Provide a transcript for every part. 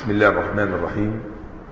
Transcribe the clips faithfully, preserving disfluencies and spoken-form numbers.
بسم الله الرحمن الرحيم.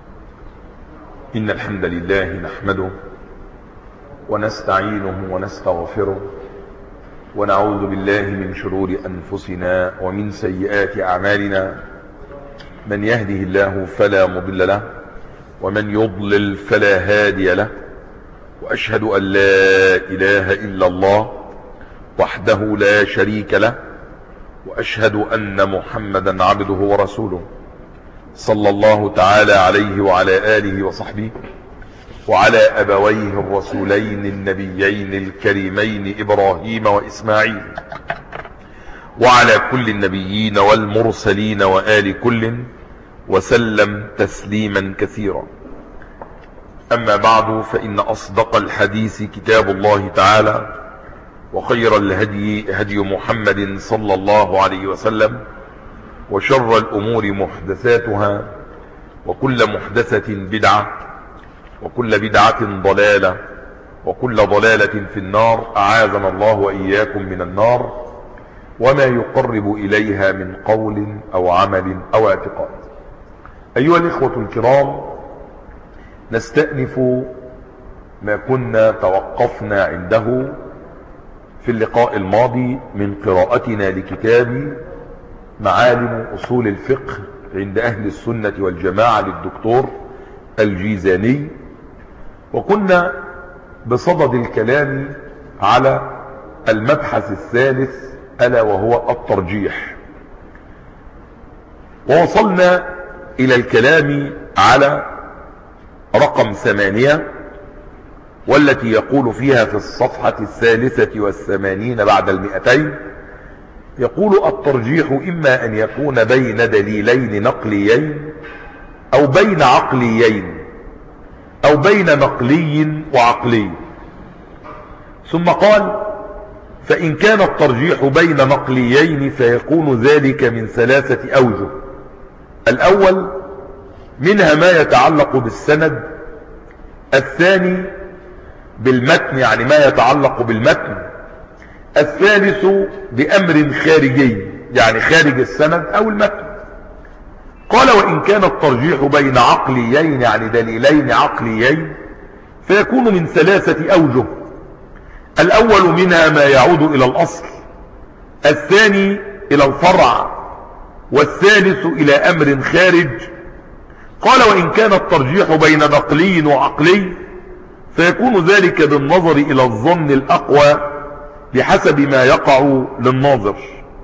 إن الحمد لله نحمده ونستعينه ونستغفره ونعوذ بالله من شرور أنفسنا ومن سيئات أعمالنا. من يهده الله فلا مضل له ومن يضلل فلا هادي له، وأشهد أن لا إله إلا الله وحده لا شريك له، وأشهد أن محمدا عبده ورسوله صلى الله تعالى عليه وعلى آله وصحبه وعلى أبويه الرسولين النبيين الكريمين إبراهيم وإسماعيل وعلى كل النبيين والمرسلين وآل كل وسلم تسليما كثيرا. أما بعد، فإن أصدق الحديث كتاب الله تعالى، وخير الهدي هدي محمد صلى الله عليه وسلم، وشر الأمور محدثاتها، وكل محدثة بدعة، وكل بدعة ضلالة، وكل ضلالة في النار. أعاذنا الله وإياكم من النار وما يقرب إليها من قول أو عمل أو اعتقاد. أيها الإخوة الكرام، نستأنف ما كنا توقفنا عنده في اللقاء الماضي من قراءتنا لكتاب معالم أصول الفقه عند أهل السنة والجماعة للدكتور الجيزاني، وكنا بصدد الكلام على المبحث الثالث ألا وهو الترجيح، ووصلنا إلى الكلام على رقم ثمانية، والتي يقول فيها في الصفحة الثالثة والثمانين بعد المئتين، يقول: الترجيح إما أن يكون بين دليلين نقليين أو بين عقليين أو بين نقلي وعقلي. ثم قال: فإن كان الترجيح بين نقليين فيكون ذلك من ثلاثة أوجه. الأول منها ما يتعلق بالسند، الثاني بالمتن يعني ما يتعلق بالمتن، الثالث بأمر خارجي يعني خارج السند أو المتن. قال: وإن كان الترجيح بين عقليين يعني دليلين عقليين فيكون من ثلاثة أوجه. الأول منها ما يعود إلى الأصل، الثاني إلى الفرع، والثالث إلى أمر خارج. قال: وإن كان الترجيح بين نقلي وعقلي فيكون ذلك بالنظر إلى الظن الأقوى بحسب ما يقع للناظر.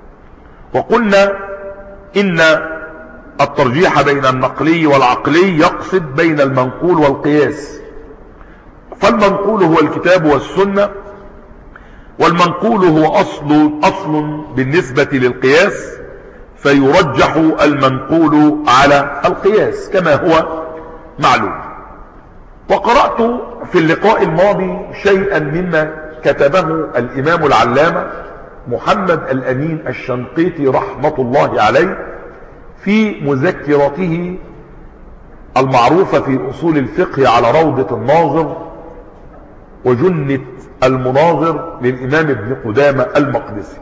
وقلنا إن الترجيح بين النقلي والعقلي يقصد بين المنقول والقياس، فالمنقول هو الكتاب والسنة، والمنقول هو أصل, أصل بالنسبة للقياس، فيرجح المنقول على القياس كما هو معلوم. وقرأت في اللقاء الماضي شيئا مما كتبه الإمام العلامة محمد الأمين الشنقيطي رحمة الله عليه في مذكرته المعروفة في أصول الفقه على روضة الناظر وجنة المناظر للإمام ابن قدامة المقدسي.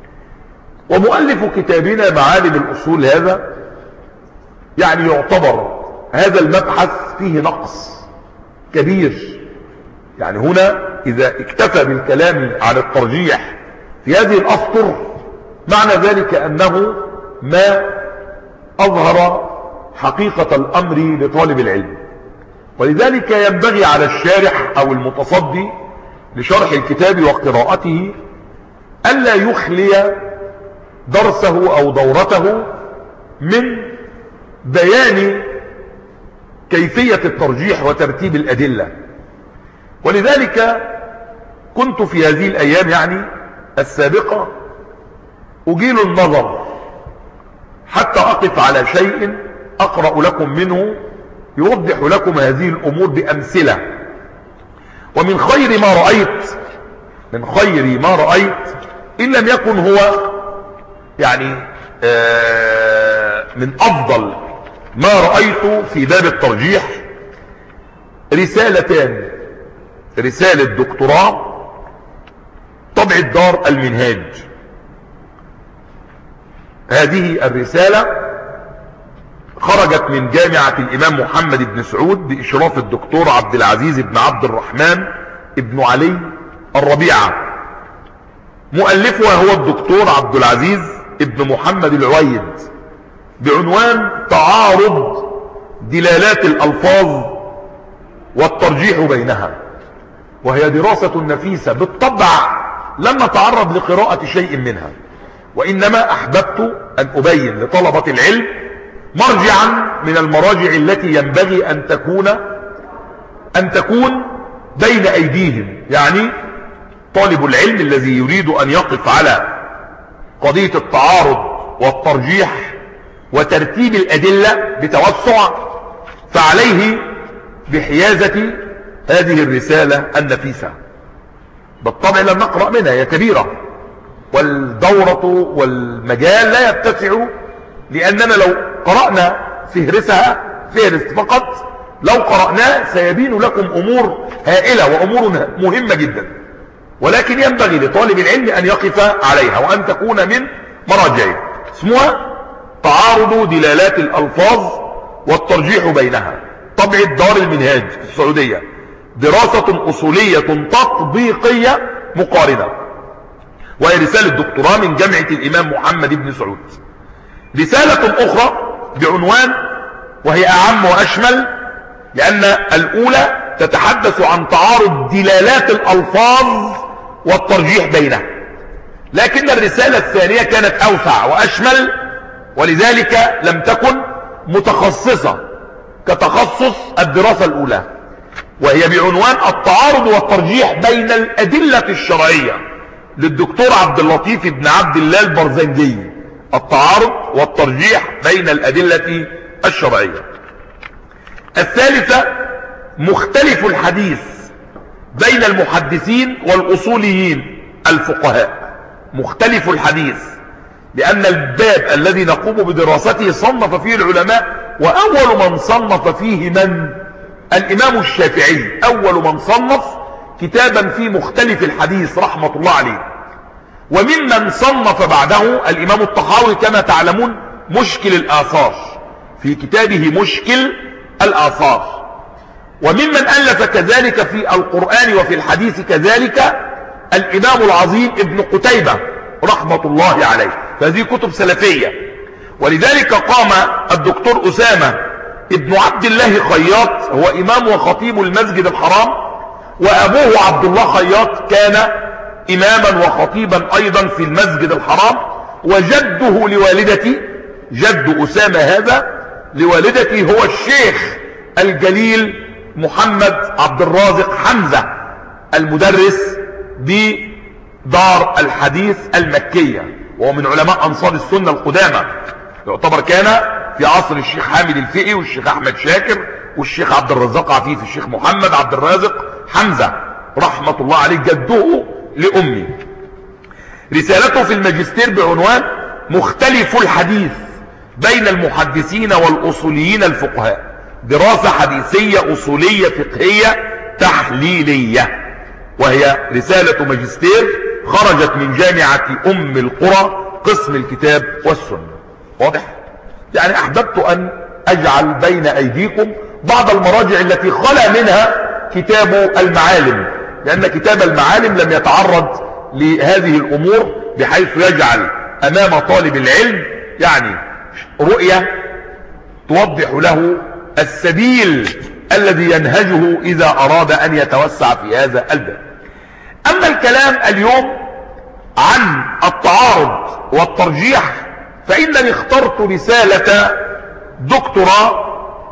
ومؤلف كتابنا معالم الأصول هذا يعني يعتبر هذا المبحث فيه نقص كبير. يعني هنا إذا اكتفى بالكلام عن الترجيح في هذه الأسطر معنى ذلك أنه ما أظهر حقيقة الأمر لطالب العلم. ولذلك ينبغي على الشارح أو المتصدي لشرح الكتاب وقراءته ألا يخلي درسه أو دورته من بيان كيفية الترجيح وترتيب الأدلة. ولذلك كنت في هذه الأيام يعني السابقة أجيل النظر حتى أقف على شيء أقرأ لكم منه يوضح لكم هذه الأمور بأمثلة. ومن خير ما رأيت من خير ما رأيت إن لم يكن هو يعني من أفضل ما رأيت في باب الترجيح رسالتان: رسالة دكتوراه طبع الدار المنهاج. هذه الرسالة خرجت من جامعة الإمام محمد بن سعود بإشراف الدكتور عبد العزيز بن عبد الرحمن ابن علي الربيعة. مؤلفها هو الدكتور عبد العزيز ابن محمد العويد، بعنوان تعارض دلالات الألفاظ والترجيح بينها. وهي دراسة نفيسة بالطبع، لم نتعرض لقراءة شيء منها، وإنما أحببت أن أبين لطلبة العلم مرجعا من المراجع التي ينبغي أن تكون أن تكون بين أيديهم. يعني طالب العلم الذي يريد أن يقف على قضية التعارض والترجيح وترتيب الأدلة بتوسع، فعليه بحيازة هذه الرسالة النفيسة. بالطبع لم نقرأ منها، هي كبيرة، والدورة والمجال لا يتسع، لأننا لو قرأنا فهرسها فهرس فقط، لو قرأناه سيبين لكم أمور هائلة وأمور مهمة جدا، ولكن ينبغي لطالب العلم أن يقف عليها وأن تكون من مراجعه. اسمها تعارض دلالات الألفاظ والترجيح بينها، طبعة دار المنهاج في السعودية، دراسة أصولية تطبيقية مقارنة، وهي رسالة دكتوراه من جامعة الإمام محمد بن سعود. رسالة أخرى بعنوان، وهي أعم وأشمل، لأن الأولى تتحدث عن تعارض دلالات الألفاظ والترجيح بينها، لكن الرسالة الثانية كانت أوسع وأشمل، ولذلك لم تكن متخصصة كتخصص الدراسة الأولى، وهي بعنوان التعارض والترجيح بين الأدلة الشرعية للدكتور عبد اللطيف بن عبد الله البرزنجي. التعارض والترجيح بين الأدلة الشرعية. الثالثة مختلف الحديث بين المحدثين والأصوليين الفقهاء. مختلف الحديث، لأن الباب الذي نقوم بدراسته صنف فيه العلماء، وأول من صنف فيه من؟ الإمام الشافعي، أول من صنف كتابا في مختلف الحديث رحمة الله عليه. وممن صنف بعده الإمام الطحاوي كما تعلمون مشكل الآثار، في كتابه مشكل الآثار. وممن ألف كذلك في القرآن وفي الحديث كذلك الإمام العظيم ابن قتيبة رحمة الله عليه، فهذه كتب سلفية. ولذلك قام الدكتور أسامة ابن عبد الله خياط، هو إمام وخطيب المسجد الحرام، وأبوه عبد الله خياط كان إماما وخطيبا أيضا في المسجد الحرام، وجده لوالدتي، جد أسامة هذا لوالدتي هو الشيخ الجليل محمد عبد الرازق حمزة، المدرس بدار الحديث المكية، وهو من علماء أنصار السنة القدامى، يعتبر كان في عصر الشيخ حامد الفقي والشيخ أحمد شاكر والشيخ عبد الرزاق عفيف، الشيخ محمد عبد الرازق حمزة رحمة الله عليه جده لأمي. رسالته في الماجستير بعنوان مختلف الحديث بين المحدثين والأصوليين الفقهاء، دراسة حديثية أصولية فقهية تحليلية، وهي رسالة ماجستير خرجت من جامعة أم القرى قسم الكتاب والسنة. واضح؟ يعني أحببت أن أجعل بين أيديكم بعض المراجع التي خلى منها كتاب المعالم، لأن كتاب المعالم لم يتعرض لهذه الأمور بحيث يجعل أمام طالب العلم يعني رؤية توضح له السبيل الذي ينهجه إذا أراد أن يتوسع في هذا الباب. أما الكلام اليوم عن التعارض والترجيح، فإنني اخترت رسالة دكتوراه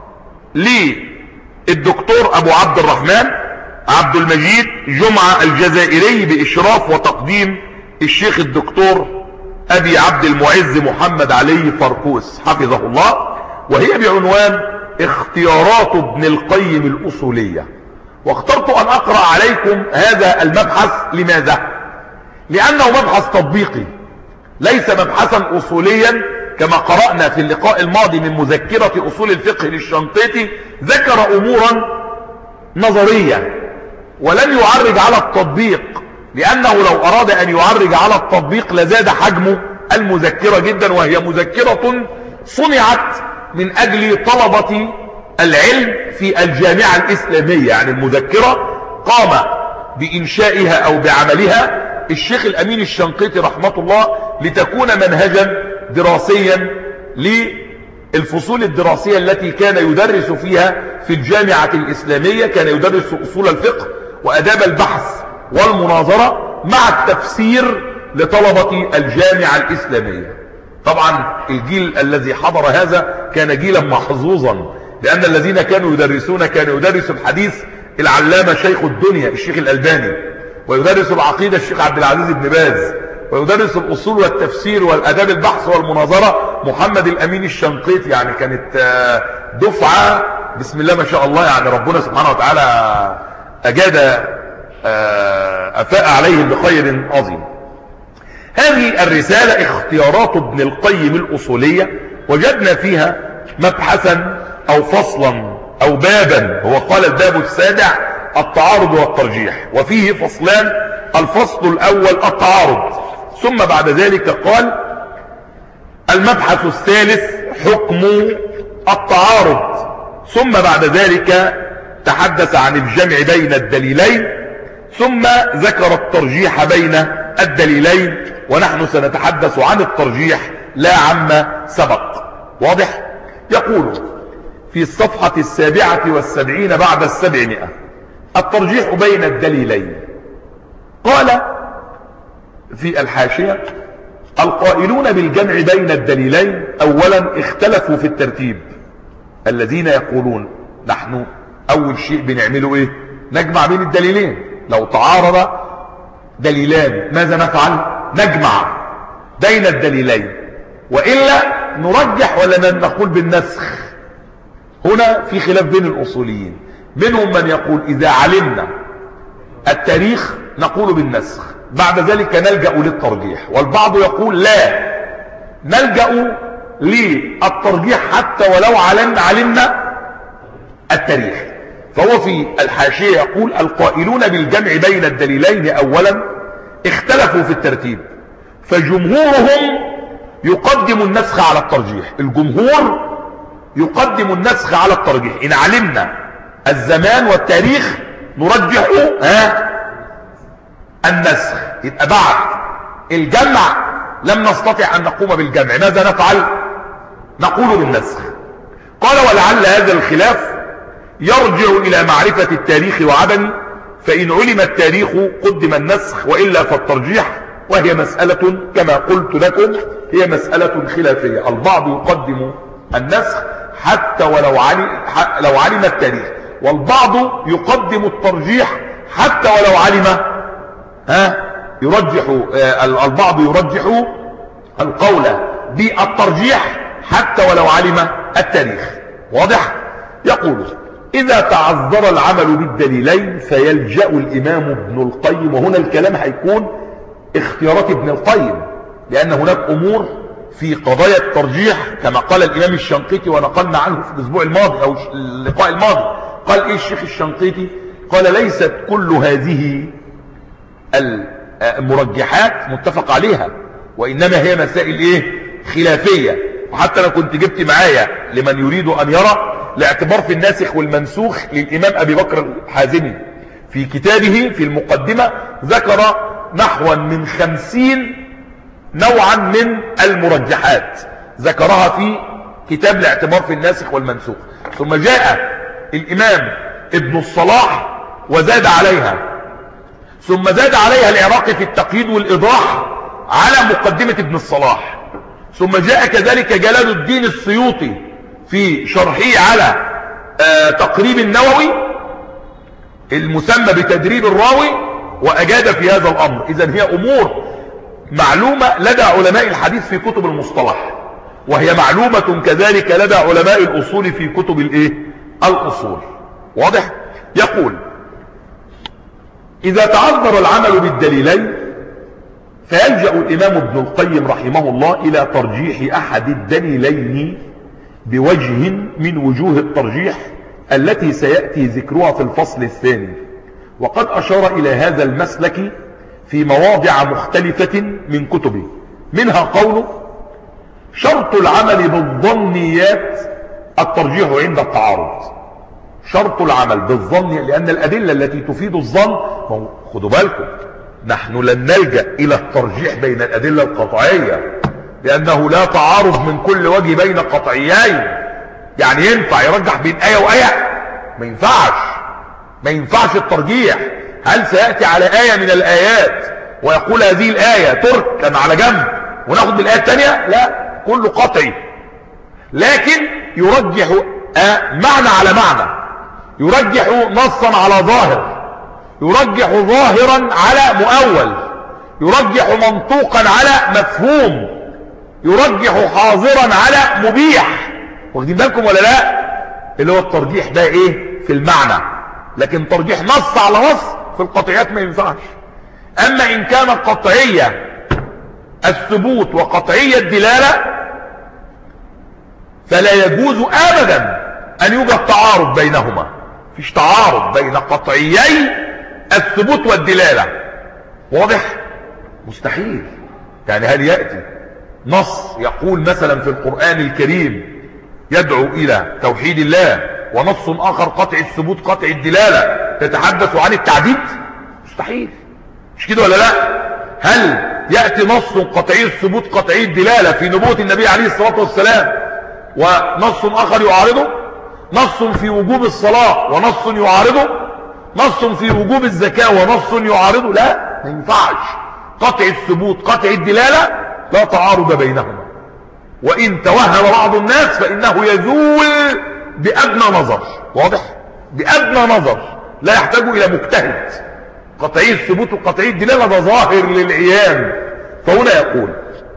للدكتور أبو عبد الرحمن عبد المجيد جمعة الجزائري بإشراف وتقديم الشيخ الدكتور أبي عبد المعز محمد علي فركوس حفظه الله، وهي بعنوان اختيارات ابن القيم الأصولية. واخترت أن أقرأ عليكم هذا المبحث. لماذا؟ لأنه مبحث تطبيقي، ليس مبحثا أصوليا كما قرأنا في اللقاء الماضي من مذكرة أصول الفقه للشنقيطي، ذكر أمورا نظرية ولن يعرج على التطبيق، لأنه لو أراد أن يعرج على التطبيق لزاد حجم المذكرة جدا، وهي مذكرة صنعت من أجل طلبة العلم في الجامعة الإسلامية. يعني المذكرة قام بإنشائها أو بعملها الشيخ الأمين الشنقيطي رحمة الله لتكون منهجا دراسيا للفصول الدراسية التي كان يدرس فيها في الجامعة الإسلامية. كان يدرس أصول الفقه وأداب البحث والمناظرة مع التفسير لطلبة الجامعة الإسلامية. طبعا الجيل الذي حضر هذا كان جيلا محظوظا، لأن الذين كانوا يدرسون كانوا يدرسوا الحديث العلامة شيخ الدنيا الشيخ الألباني، ويدرس العقيدة الشيخ عبد العزيز بن باز، ويدرس الأصول والتفسير والأداب البحث والمناظرة محمد الأمين الشنقيطي. يعني كانت دفعة بسم الله ما شاء الله. يعني ربنا سبحانه وتعالى أجاد أفاء عليهم بخير عظيم. هذه الرسالة اختيارات ابن القيم الأصولية وجدنا فيها مبحثا أو فصلا أو بابا، هو قال الباب السابع التعارض والترجيح، وفيه فصلان. الفصل الأول التعارض، ثم بعد ذلك قال المبحث الثالث حكم التعارض، ثم بعد ذلك تحدث عن الجمع بين الدليلين، ثم ذكر الترجيح بين الدليلين، ونحن سنتحدث عن الترجيح لا عما سبق. واضح؟ يقول في الصفحة السابعة والسبعين بعد السبعمائة الترجيح بين الدليلين. قال في الحاشية القائلون بالجمع بين الدليلين أولا اختلفوا في الترتيب. الذين يقولون نحن أول شيء بنعمله إيه؟ نجمع بين الدليلين. لو تعارض دليلان ماذا نفعل؟ نجمع بين الدليلين، وإلا نرجح ولا نقول بالنسخ. هنا في خلاف بين الأصوليين، منهم من يقول إذا علمنا التاريخ نقول بالنسخ، بعد ذلك نلجأ للترجيح، والبعض يقول لا نلجأ للترجيح حتى ولو علمنا التاريخ. فهو في الحاشية يقول القائلون بالجمع بين الدليلين أولا اختلفوا في الترتيب، فجمهورهم يقدم النسخ على الترجيح. الجمهور يقدم النسخ على الترجيح. إن علمنا الزمان والتاريخ نرجح ها النسخ. يبقى بعد الجمع لم نستطع أن نقوم بالجمع، ماذا نفعل؟ نقول بالنسخ. قال ولعل هذا الخلاف يرجع إلى معرفة التاريخ وعدمه، فإن علم التاريخ قدم النسخ، وإلا فالترجيح، وهي مسألة كما قلت لكم هي مسألة خلافية. البعض يقدم النسخ حتى ولو علم, لو علم التاريخ، والبعض يقدم الترجيح حتى ولو علم ها يرجح. البعض يرجح القول بالترجيح حتى ولو علم التاريخ. واضح؟ يقول إذا تعذر العمل بالدليلين فيلجأ الإمام ابن القيم، وهنا الكلام هيكون اختيارات ابن القيم، لأن هناك أمور في قضايا الترجيح كما قال الإمام الشنقيطي، ونقلنا عنه في الأسبوع الماضي أو اللقاء الماضي. قال إيه الشيخ الشنقيطي؟ قال ليست كل هذه المرجحات متفق عليها، وإنما هي مسائل إيه؟ خلافية. وحتى أنا كنت جبت معايا لمن يريد أن يرى الاعتبار في الناسخ والمنسوخ للإمام أبي بكر الحازمي في كتابه في المقدمة، ذكر نحو من خمسين نوعا من المرجحات ذكرها في كتاب الاعتبار في الناسخ والمنسوخ. ثم جاء الإمام ابن الصلاح وزاد عليها، ثم زاد عليها العراقي في التقييد والإيضاح على مقدمة ابن الصلاح، ثم جاء كذلك جلال الدين السيوطي في شرحه على آه تقريب النووي المسمى بتدريب الراوي، وأجاد في هذا الأمر. إذن هي أمور معلومة لدى علماء الحديث في كتب المصطلح، وهي معلومة كذلك لدى علماء الأصول في كتب الإيه؟ الأصول. واضح؟ يقول إذا تعذر العمل بالدليلين فيلجأ الإمام ابن القيم رحمه الله إلى ترجيح أحد الدليلين بوجه من وجوه الترجيح التي سيأتي ذكرها في الفصل الثاني. وقد أشار إلى هذا المسلك في مواضع مختلفة من كتبه، منها قوله شرط العمل بالظنيات الترجيح عند التعارض. شرط العمل بالظن، لأن الأدلة التي تفيد الظن، خدوا بالكم نحن لن نلجأ إلى الترجيح بين الأدلة القطعية، لأنه لا تعارض من كل وجه بين قطعيين. يعني ينفع يرجح بين آية وآية؟ ما ينفعش، ما ينفعش الترجيح. هل سيأتي على آية من الآيات ويقول هذه الآية تركن على جنب وناخد بالآية الثانية؟ لا، كله قطعي. لكن يرجح معنى على معنى، يرجح نصا على ظاهر، يرجح ظاهرا على مؤول، يرجح منطوقا على مفهوم، يرجح حاضرا على مبيح. واخدين بالكم ولا لا؟ اللي هو الترجيح ده ايه؟ في المعنى. لكن ترجيح نص على نص في القطعيات ما ينفعش. اما ان كان قطعية الثبوت وقطعية الدلالة فلا يجوز ابدا ان يوجد تعارض بينهما. فيش تعارض بين قطعيي الثبوت والدلالة. واضح؟ مستحيل. يعني هل يأتي نص يقول مثلا في القرآن الكريم يدعو الى توحيد الله، ونص اخر قطع الثبوت قطع الدلالة تتحدث عن التعديد؟ مستحيل. مش كده ولا لا؟ هل يأتي نص قطعي الثبوت قطعي الدلالة في نبوة النبي عليه الصلاة والسلام ونص اخر يعارضه؟ نص في وجوب الصلاة ونص يعارضه؟ نص في وجوب الزكاة ونص يعارضه؟ لا، ما ينفعش. قطع الثبوت قطع الدلالة لا تعارض بينهما. وإن توهم بعض الناس فإنه يزول بأدنى نظر. واضح؟ بأدنى نظر، لا يحتاج إلى مجتهد. قطعي الثبوت وقطعي الدلالة ده ظاهر للعيان. فهنا يقول: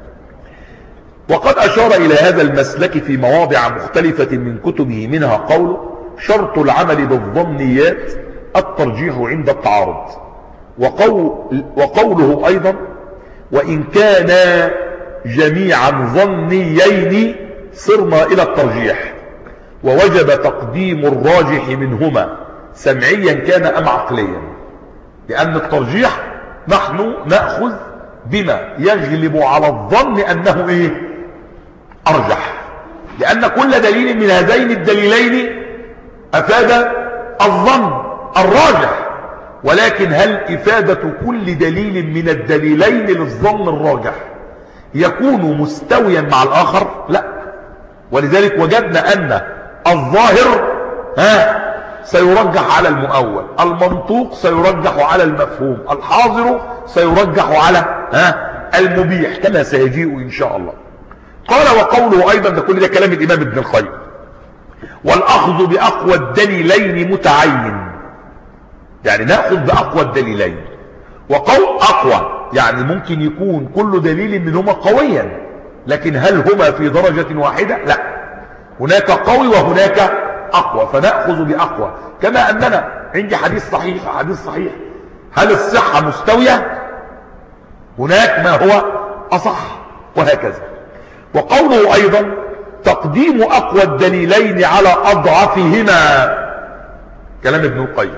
وقد أشار إلى هذا المسلك في مواضع مختلفة من كتبه، منها قوله: شرط العمل بالظنيات الترجيح عند التعارض. وقول وقوله أيضا: وإن كان جميعا ظنيين صرنا إلى الترجيح، ووجب تقديم الراجح منهما سمعيا كان أم عقليا. لأن الترجيح نحن نأخذ بما يغلب على الظن أنه إيه؟ أرجح، لأن كل دليل من هذين الدليلين أفاد الظن الراجح. ولكن هل إفادة كل دليل من الدليلين للظن الراجح يكون مستويا مع الآخر؟ لا. ولذلك وجدنا أن الظاهر ها سيرجح على المؤول، المنطوق سيرجح على المفهوم، الحاضر سيرجح على ها المبيح، كما سيجيء إن شاء الله. قال: وقوله أيضا، ده كل ده كلام الإمام ابن القيم: والأخذ بأقوى الدليلين متعين. يعني نأخذ بأقوى الدليلين. وقول أقوى يعني ممكن يكون كل دليل منهما قويا، لكن هل هما في درجة واحدة؟ لا، هناك قوي وهناك أقوى، فنأخذ بأقوى. كما أننا عندي حديث صحيح حديث صحيح، هل الصحة مستوية؟ هناك ما هو أصح، وهكذا. وقوله أيضا: تقديم أقوى الدليلين على أضعفهما، كلام ابن القيم.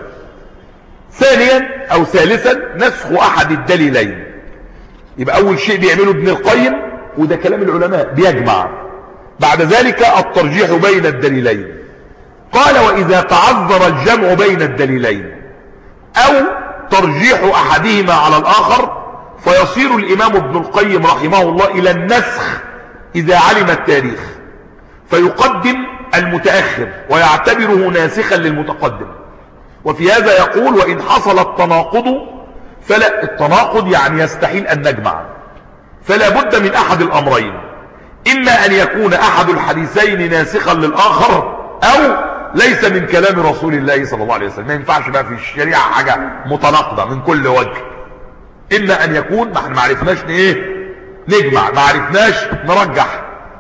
ثانيا أو ثالثا نسخ أحد الدليلين. يبقى أول شيء بيعمله ابن القيم، وده كلام العلماء، بيجمع بعد ذلك الترجيح بين الدليلين. قال: وإذا تعذر الجمع بين الدليلين أو ترجيح أحدهما على الآخر فيصير الإمام ابن القيم رحمه الله إلى النسخ إذا علم التاريخ، فيقدم المتأخر ويعتبره ناسخا للمتقدم. وفي هذا يقول: وإن حصل التناقض، فلا التناقض يعني يستحيل أن نجمع، فلا بد من أحد الأمرين: إما أن يكون أحد الحديثين ناسخا للآخر، أو ليس من كلام رسول الله صلى الله عليه وسلم. ما ينفعش بقى في الشريعة حاجة متناقضة من كل وجه. إما أن يكون، ما احنا ما عرفناش ايه نجمع، ما عرفناش نرجح.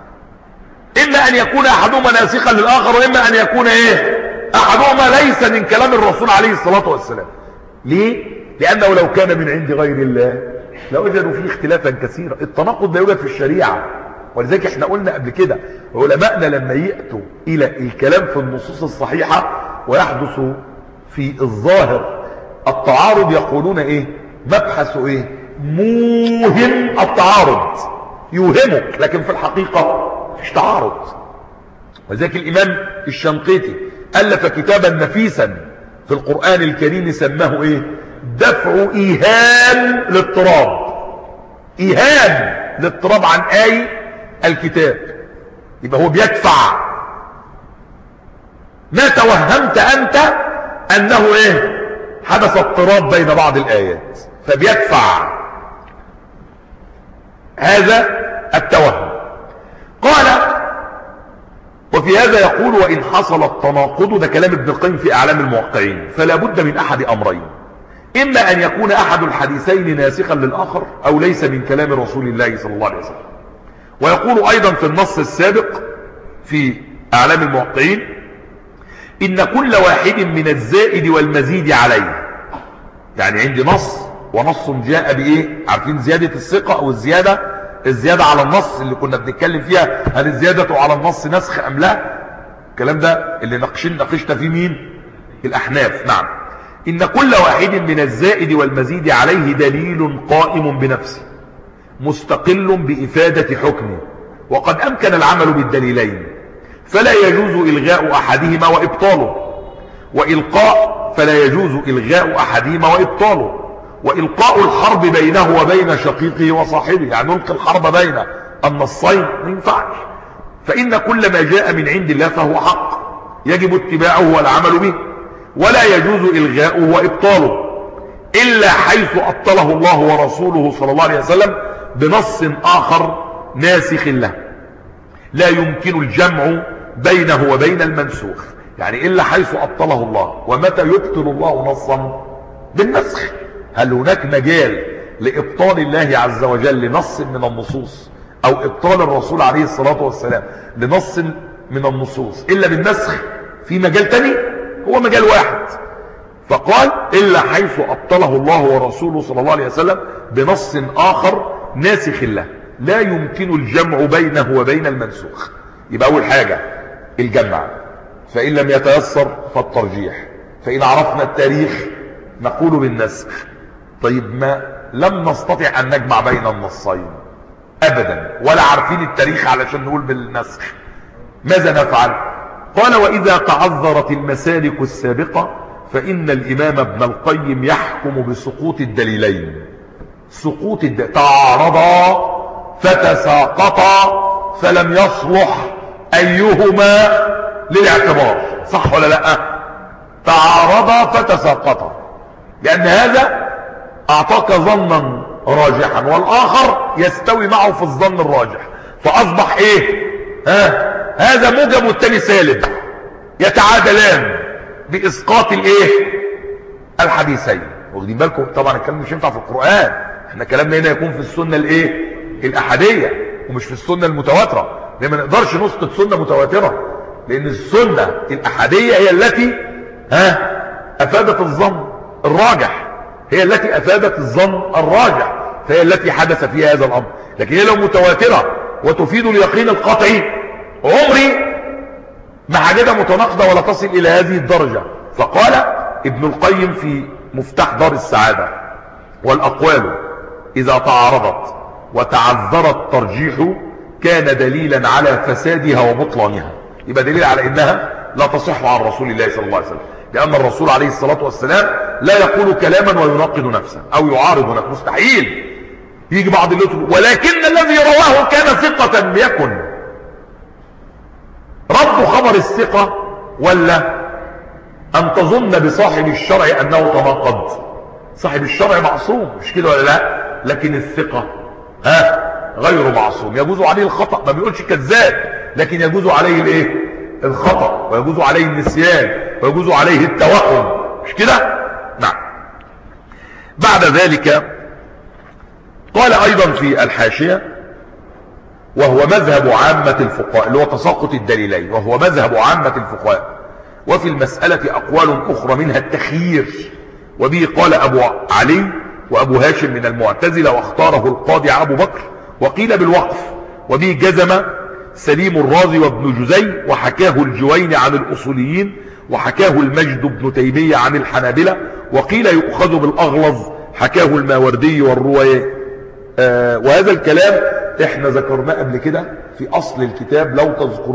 إما أن يكون أحدهما ناسخا للآخر، وإما أن يكون ايه أحدهما ليس من كلام الرسول عليه الصلاة والسلام. ليه؟ لأنه لو كان من عند غير الله لوجدوا فيه اختلافا كثيرا. التناقض لا يوجد في الشريعة. ولذلك احنا قلنا قبل كده، علماءنا لما يأتوا إلى الكلام في النصوص الصحيحة ويحدث في الظاهر التعارض، يقولون ايه؟ مبحث ايه؟ موهم التعارض، يوهمك، لكن في الحقيقة مفيش تعارض. وذلك الإمام الشنقيطي ألف كتابا نفيسا في القرآن الكريم سماه إيه؟ دفع إيهام الاضطراب. إيهام الاضطراب عن آي الكتاب. يبقى هو بيدفع ما توهمت أنت أنه إيه؟ حدث اضطراب بين بعض الآيات، فبيدفع هذا التوهم. قال وفي هذا يقول وإن حصل التناقض، ده كلام ابن القيم في أعلام الموقعين، فلا بد من أحد أمرين: إما أن يكون أحد الحديثين ناسخا للآخر أو ليس من كلام رسول الله صلى الله عليه وسلم. ويقول أيضا في النص السابق في أعلام الموقعين إن كل واحد من الزائد والمزيد عليه. يعني عندي نص ونص جاء بإيه؟ عارفين زيادة الثقة أو الزيادة الزيادة على النص اللي كنا بنتكلم فيها، هل الزيادة على النص نسخ أم لا؟ الكلام ده اللي نقشن نقشنا فيه مين؟ الأحناف. نعم. إن كل واحد من الزائد والمزيد عليه دليل قائم بنفسه مستقل بإفادة حكمه، وقد أمكن العمل بالدليلين، فلا يجوز إلغاء أحدهما وإبطاله، وإلقاء فلا يجوز إلغاء أحدهما وإبطاله، وإلقاء الحرب بينه وبين شقيقه وصاحبه، يعني نلقي الحرب بين النصين ما ينفعش. فإن كل ما جاء من عند الله فهو حق يجب اتباعه والعمل به، ولا يجوز إلغاؤه وإبطاله إلا حيث أبطله الله ورسوله صلى الله عليه وسلم بنص آخر ناسخ له، لا يمكن الجمع بينه وبين المنسوخ. يعني إلا حيث أبطله الله. ومتى يبطل الله نصا؟ بالنسخ. هل هناك مجال لإبطال الله عز وجل لنص من النصوص أو إبطال الرسول عليه الصلاة والسلام لنص من النصوص إلا بالنسخ؟ في مجال تاني؟ هو مجال واحد. فقال إلا حيث أبطله الله ورسوله صلى الله عليه وسلم بنص آخر ناسخ له، لا يمكن الجمع بينه وبين المنسوخ. يبقى أول حاجة الجمع، فإن لم يتيسر فالترجيح، فإن عرفنا التاريخ نقول بالنسخ. طيب ما لم نستطع أن نجمع بين النصين أبدا، ولا عارفين التاريخ علشان نقول بالنسخ، ماذا نفعل؟ قال وإذا تعذرت المسالك السابقة فإن الإمام ابن القيم يحكم بسقوط الدليلين. سقوط الدليل تعارضا فتساقطا فلم يصلح أيهما للاعتبار، صح ولا لا؟ تعارضا فتساقطا، لأن هذا أعطاك ظنا راجحا والآخر يستوي معه في الظن الراجح، فأصبح إيه؟ ها؟ هذا موجب والتاني سالب، يتعادلان بإسقاط الإيه؟ الحديثين. واخدين بالكم؟ طبعا الكلام مش ينفع في القرآن، احنا كلامنا هنا يكون في السنة الإيه؟ الأحادية، ومش في السنة المتواترة. ليه ما نقدرش نسقط سنة متواترة؟ لأن السنة الأحادية هي التي ها أفادت الظن الراجح، هي التي أفادت الظن الراجح، فهي التي حدث فيها هذا الأمر. لكن هي لو متواترة وتفيد اليقين القطعي عمري ما حاجة متناقضة ولا تصل إلى هذه الدرجة. فقال ابن القيم في مفتاح دار السعادة: والأقوال إذا تعارضت وتعذر الترجيح كان دليلا على فسادها وبطلانها. يبقى دليل على إنها لا تصح عن رسول الله صلى الله عليه وسلم، لأن الرسول عليه الصلاة والسلام لا يقول كلاما ويناقض نفسه أو يعارض نفسه، مستحيل. يجي بعض اللي يقول ولكن الذي رواه كان ثقة يكن. رد خبر الثقة ولا أن تظن بصاحب الشرع أنه تناقض؟ صاحب الشرع معصوم، مش كده ولا لا؟ لكن الثقة ها غير معصوم، يجوز عليه الخطأ، ما بيقولش كذاب، لكن يجوز عليه الايه؟ الخطأ، ويجوز عليه النسيان، ويجوز عليه التوهم، مش كده؟ نعم. بعد ذلك قال أيضا في الحاشية: وهو مذهب عامة الفقهاء، اللي هو تساقط الدليلين، وهو مذهب عامة الفقهاء، وفي المسألة أقوال أخرى منها التخيير، وبه قال أبو علي وأبو هاشم من المعتزلة، واختاره القاضي أبو بكر، وقيل بالوقف، وبه جزم سليم الرازي وابن جزي، وحكاه الجويني عن الأصوليين، وحكاه المجد بن تيمية عن الحنابلة، وقيل يؤخذ بالأغلظ، حكاه الماوردي والروي. آه وهذا الكلام احنا ذكرناه قبل كده في أصل الكتاب لو تذكرون،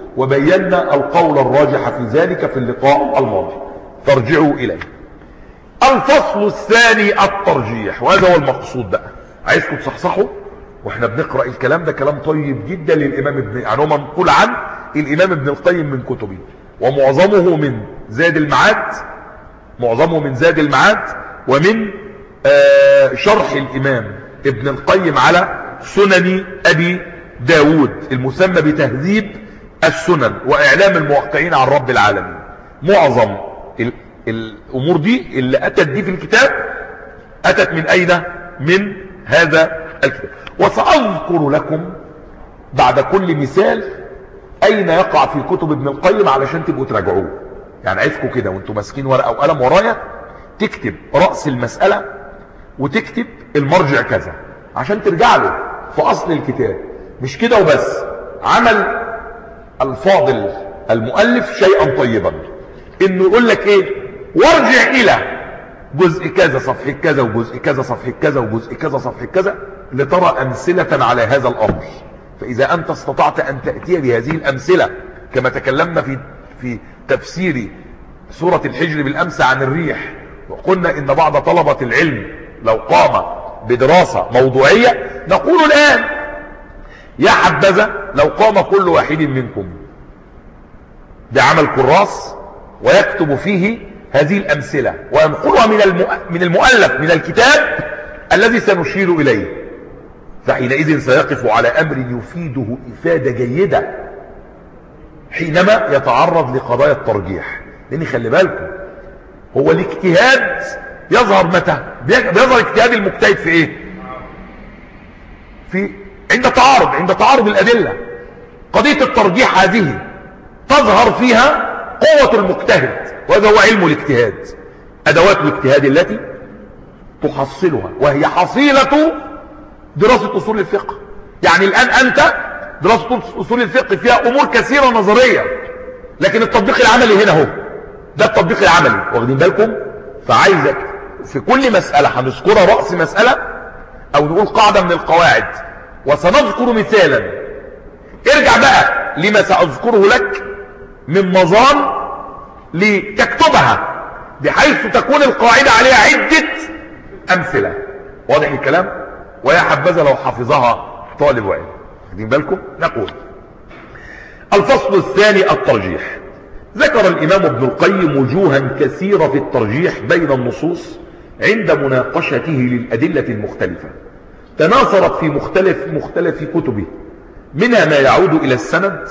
وبينا القول الراجح في ذلك في اللقاء الماضي، ترجعوا إليه. الفصل الثاني الترجيح، وهذا هو المقصود بقى. عايزكم تصحصحوا واحنا بنقرأ الكلام ده، كلام طيب جدا للإمام ابن، يعني هو منقول عن الإمام ابن القيم من كتبه، ومعظمه من زاد المعاد، معظمه من زاد المعاد ومن آه شرح الإمام ابن القيم على سنن أبي داود المسمى بتهذيب السنن وإعلام الموقعين عن رب العالمين. معظم ال الأمور دي اللي أتت دي في الكتاب أتت من أين؟ من هذا الكتاب. وسأذكر لكم بعد كل مثال أين يقع في كتب ابن القيم علشان تبقوا تراجعوه. يعني عايزكم كده وانتم ماسكين ورقة وقلم ورايا تكتب رأس المسألة وتكتب المرجع كذا عشان ترجع له في أصل الكتاب. مش كده وبس، عمل الفاضل المؤلف شيئا طيبا، انه يقول لك ايه، وارجع الى جزء كذا صفحة كذا وجزء كذا صفحة كذا وجزء كذا صفحة كذا لترى أمثلة على هذا الأمر. فإذا أنت استطعت أن تأتي بهذه الأمثلة كما تكلمنا في في تفسير سورة الحجر بالأمس عن الريح، وقلنا إن بعض طلبة العلم لو قام بدراسة موضوعية، نقول الآن يا حبذا لو قام كل واحد منكم بعمل كراس ويكتب فيه هذه الأمثلة وينقلها من من المؤلف من الكتاب الذي سنشير إليه، فحينئذ سيقف على أمر يفيده إفادة جيدة حينما يتعرض لقضايا الترجيح. لأن خلي بالكم هو الاجتهاد يظهر متى؟ بيظهر اجتهاد المجتهد في ايه؟ في عند تعارض عند تعارض الأدلة. قضية الترجيح هذه تظهر فيها قوة المجتهد، وهذا هو علم الاجتهاد، أدوات الاجتهاد التي تحصلها، وهي حصيلة دراسة أصول الفقه. يعني الآن أنت دراسة أصول الفقه فيها أمور كثيرة نظرية، لكن التطبيق العملي هنا هو ده التطبيق العملي، واخدين بالكم؟ فعايزك في كل مسألة هنذكرها رأس مسألة أو نقول قاعدة من القواعد وسنذكر مثالا، ارجع بقى لما سأذكره لك من مظان لتكتبها بحيث تكون القاعدة عليها عدة أمثلة. واضح الكلام؟ ويا حبذا لو حفظها طالب علم. واخدين بالكم؟ نقول الفصل الثاني الترجيح. ذكر الإمام ابن القيم وجوها كثيرة في الترجيح بين النصوص عند مناقشته للأدلة المختلفة، تناثرت في مختلف مختلف كتبه، منها ما يعود إلى السند،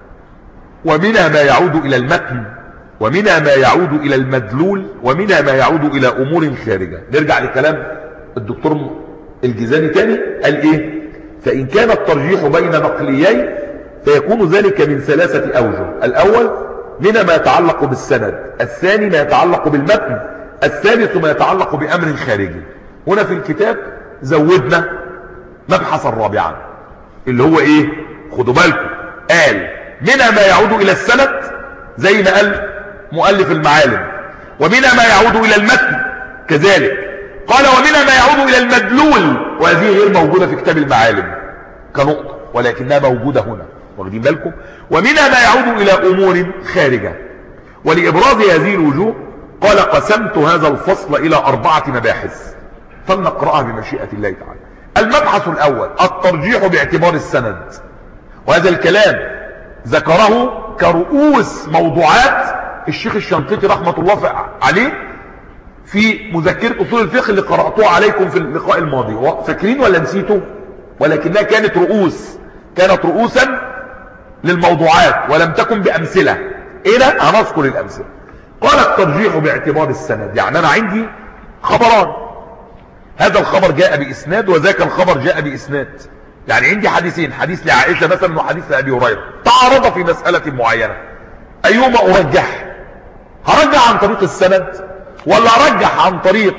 ومنها ما يعود إلى المتن، ومنها ما يعود إلى المدلول، ومنها ما يعود إلى أمور خارجة. نرجع لكلام الدكتور الجزاني تاني، قال إيه؟ فإن كان الترجيح بين نقليين فيكون ذلك من ثلاثة أوجه: الأول منها ما يتعلق بالسند، الثاني ما يتعلق بالمتن، الثالث ما يتعلق بأمر خارجي. هنا في الكتاب زودنا مبحثا رابعا اللي هو إيه؟ خدوا بالكم، قال منها ما يعود إلى السند زي ما قال مؤلف المعالم، ومنها ما يعود إلى المتن كذلك، قال ومنها ما يعود إلى المدلول، وهذه غير موجودة في كتاب المعالم كنقطة ولكنها موجودة هنا، واخدين بالكم؟ ومنها ما يعود إلى أمور خارجة. ولإبراز هذه الوجوه قال قسمت هذا الفصل إلى أربعة مباحث فلنقرأها بمشيئة الله تعالى. المبحث الأول الترجيح باعتبار السند، وهذا الكلام ذكره كرؤوس موضوعات الشيخ الشنقيطي رحمة الله عليه في مذكرة أصول الفقه اللي قرأتوها عليكم في اللقاء الماضي. فاكرين ولا نسيتوا؟ ولكنها كانت رؤوس كانت رؤوسا للموضوعات ولم تكن بأمثلة. إيه ده؟ هنذكر الأمثلة. قال الترجيح باعتبار السند، يعني أنا عندي خبران، هذا الخبر جاء بإسناد وذاك الخبر جاء بإسناد. يعني عندي حديثين، حديث لعائشة مثلا وحديث لأبي هريرة، تعارض في مسألة معينة، أيهما أرجح؟ هرجح عن طريق السند ولا أرجح عن طريق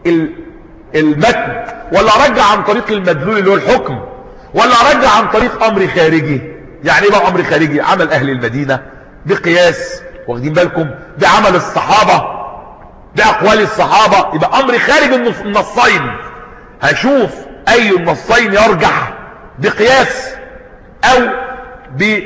المتن ولا أرجح عن طريق المدلول اللي هو الحكم ولا أرجح عن طريق أمر خارجي؟ يعني ايه بقى أمر خارجي؟ عمل أهل المدينة بقياس، واخدين بالكم؟ بعمل الصحابة، بأقوال الصحابة، يبقى أمر خارج النصين. هشوف أي النصين يرجح بقياس أو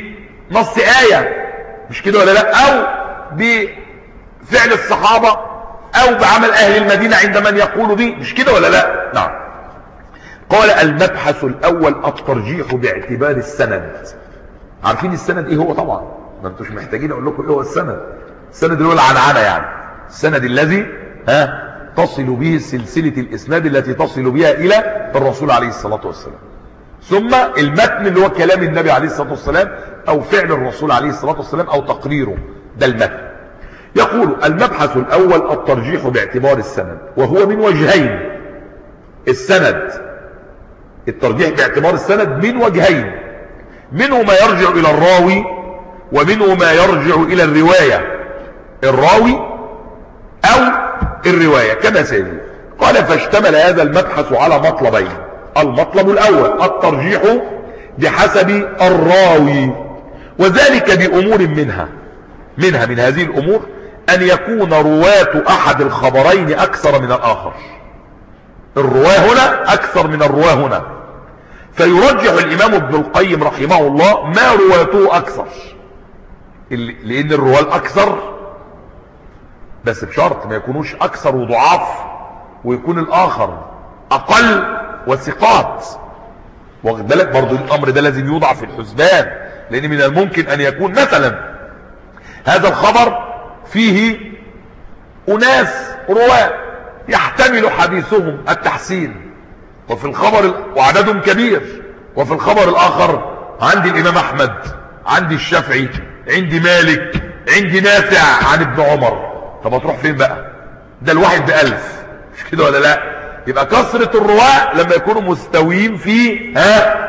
نص آية، مش كده ولا لا؟ او بفعل الصحابة او بعمل اهل المدينة عند من يقول به، مش كده ولا لا؟ نعم. قال المبحث الاول الترجيح باعتبار السند. عارفين السند ايه هو؟ طبعا ما انتوش محتاجين اقول لكم ايه هو السند. السند اللي هو العنعنة، يعني السند الذي ها تصل به سلسلة الاسناد التي تصل بها الى الرسول عليه الصلاة والسلام. ثم المتن اللي هو كلام النبي عليه الصلاة والسلام او فعل الرسول عليه الصلاة والسلام او تقريره، ده المتن. يقول المبحث الاول الترجيح باعتبار السند، وهو من وجهين. السند الترجيح باعتبار السند من وجهين، منه ما يرجع الى الراوي ومنه ما يرجع الى الرواية، الراوي او الرواية كما سيجي. قال فاشتمل هذا المبحث على مطلبين. المطلب الاول الترجيح بحسب الراوي، وذلك بامور منها منها من هذه الامور ان يكون رواة احد الخبرين اكثر من الاخر. الرواه هنا اكثر من الرواه هنا، فيرجح الامام ابن القيم رحمه الله ما رواته اكثر، لان الرواه الاكثر بس بشرط ما يكونوش اكثر وضعاف، ويكون الاخر اقل وثقات. واخد بالك برضو الامر ده لازم يوضع في الحسبان، لان من الممكن ان يكون مثلا هذا الخبر فيه اناس رواه يحتمل حديثهم التحسين، وفي الخبر وعددهم كبير، وفي الخبر الاخر عندي الامام احمد، عندي الشافعي، عندي مالك، عندي نافع عن ابن عمر. طب هتروح فين بقى؟ ده الواحد بألف، مش كده ولا لا؟ يبقى كثرة الرواة لما يكونوا مستويين في ها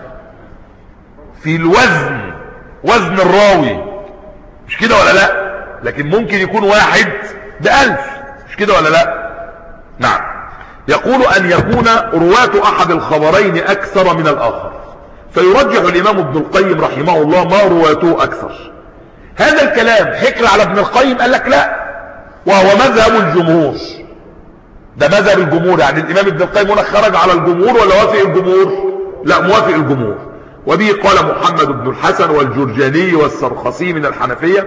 في الوزن، وزن الراوي، مش كده ولا لا؟ لكن ممكن يكون واحد بألف، مش كده ولا لا؟ نعم. يقول ان يكون رواة احد الخبرين اكثر من الاخر، فيرجح الامام ابن القيم رحمه الله ما رواته اكثر. هذا الكلام حكر على ابن القيم؟ قال لك لا، وهو مذهب الجمهور. ده مذهب الجمهور، يعني الامام ابن القيم هنا خرج على الجمهور ولا وافق الجمهور؟ لا، موافق الجمهور. وبه قال محمد بن الحسن والجرجاني والسرخسي من الحنفية.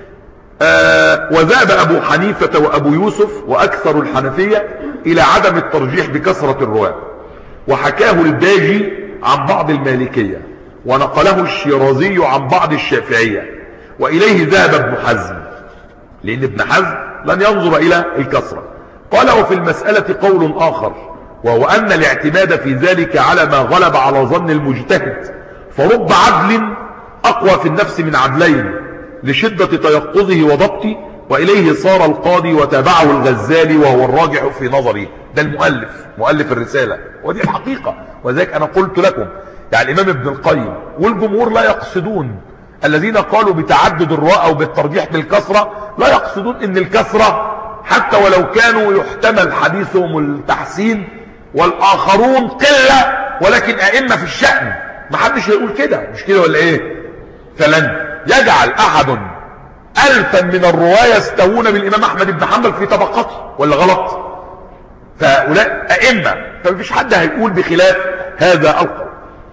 آه وذهب ابو حنيفة وابو يوسف واكثر الحنفية الى عدم الترجيح بكثرة الرواة، وحكاه الباجي عن بعض المالكية، ونقله الشيرازي عن بعض الشافعية، واليه ذهب ابن حزم، لان ابن حزم لن ينظر الى الكثرة. قال وفي المسألة قول اخر، وهو ان الاعتماد في ذلك على ما غلب على ظن المجتهد، فرب عدل اقوى في النفس من عدلين لشدة تيقظه وضبطه، واليه صار القاضي وتابعه الغزالي وهو الراجح في نظري. ده المؤلف، مؤلف الرسالة، ودي الحقيقة. وذلك انا قلت لكم يعني الامام ابن القيم والجمهور لا يقصدون، الذين قالوا بتعدد الرواة او بالترجيح بالكثرة لا يقصدون ان الكثرة حتى ولو كانوا يحتمل حديثهم التحسين والاخرون قلة ولكن ائمة في الشأن. ما حدش يقول كده، مش كده ولا ايه؟ فلن يجعل احد الفا من الرواة يستوون بالامام احمد بن حنبل في طبقته، ولا غلط؟ فهؤلاء ائمة، فمفيش حد هيقول بخلاف هذا القول.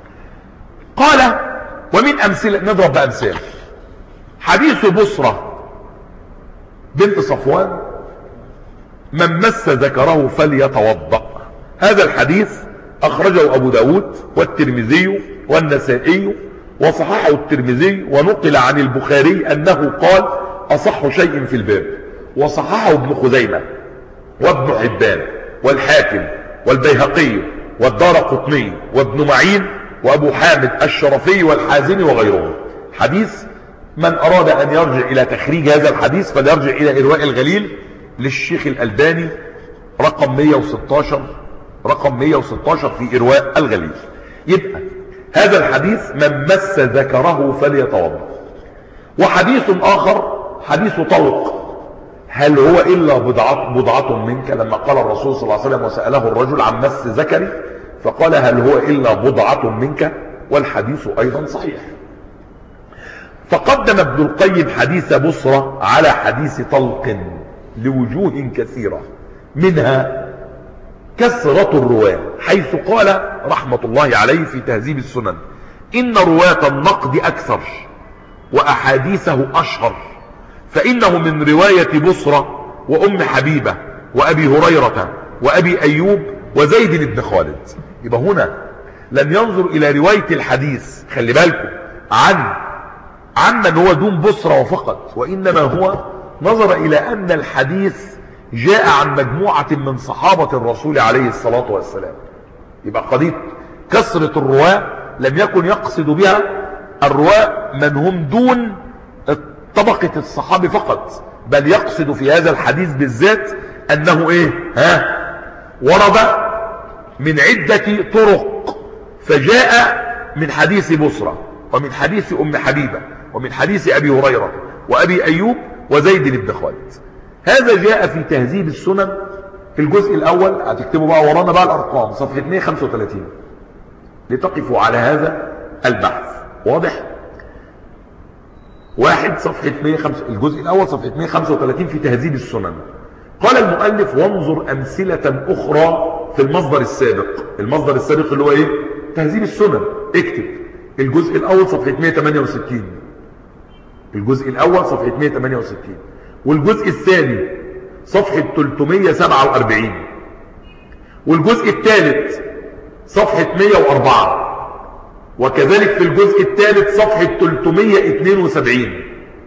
قال ومن امثله، نضرب بامثال. حديث بصرة بنت صفوان من مس ذكره فليتوضأ. هذا الحديث اخرجه ابو داود والترمذي والنسائي، وصححه الترمذي، ونقل عن البخاري انه قال اصح شيء في الباب، وصححه ابن خزيمة وابن حبان والحاكم والبيهقي والدارقطني وابن معين وابو حامد الشرفي والحازمي وغيرهم. حديث من اراد ان يرجع الى تخريج هذا الحديث فليرجع الى ارواء الغليل للشيخ الالباني رقم مئة وستاشر، رقم مئة وستاشر في ارواء الغليل. يبقى هذا الحديث من مس ذكره فليتوضا. وحديث اخر حديث طلق، هل هو الا بضعة, بضعة منك، لما قال الرسول صلى الله عليه وسلم وسأله الرجل عن مس ذكري فقال هل هو الا بضعة منك، والحديث ايضا صحيح. فقدم ابن القيم حديث بصرة على حديث طلق لوجوه كثيرة، منها كثرة الرواة، حيث قال رحمة الله عليه في تهذيب السنن إن رواة النقد أكثر وأحاديثه أشهر، فإنه من رواية بصرة وأم حبيبة وأبي هريرة وأبي أيوب وزيد بن خالد. يبقى هنا لم ينظر إلى رواية الحديث، خلي بالكم، عن عمن هو دون بصرة وفقط، وإنما هو نظر إلى أن الحديث جاء عن مجموعة من صحابة الرسول عليه الصلاة والسلام. يبقى قضية كثرة الرواة لم يكن يقصد بها الرواة من هم دون طبقة الصحابة فقط، بل يقصد في هذا الحديث بالذات أنه إيه ها ورد من عدة طرق، فجاء من حديث بصرة ومن حديث أم حبيبة ومن حديث أبي هريرة وأبي أيوب وزيد بن خالد. هذا جاء في تهذيب السنن في الجزء الأول، هتكتبوا بقى ورانا بقى الأرقام، صفحة مئة وخمسة وثلاثين، لتقفوا على هذا البحث. واضح؟ واحد صفحة مئة وخمسة، الجزء الأول صفحة مئة وخمسة وثلاثين في تهذيب السنن. قال المؤلف: وانظر أمثلة أخرى في المصدر السابق. المصدر السابق اللي هو إيه؟ تهذيب السنن. اكتب الجزء الأول صفحة مئة وثمانية وستين، الجزء الأول صفحة مئة وثمانية وستين، والجزء الثاني صفحة ثلاثمئة وسبعة وأربعين، والجزء الثالث صفحة مئة وأربعة، وكذلك في الجزء الثالث صفحة ثلاثمئة واثنين وسبعين،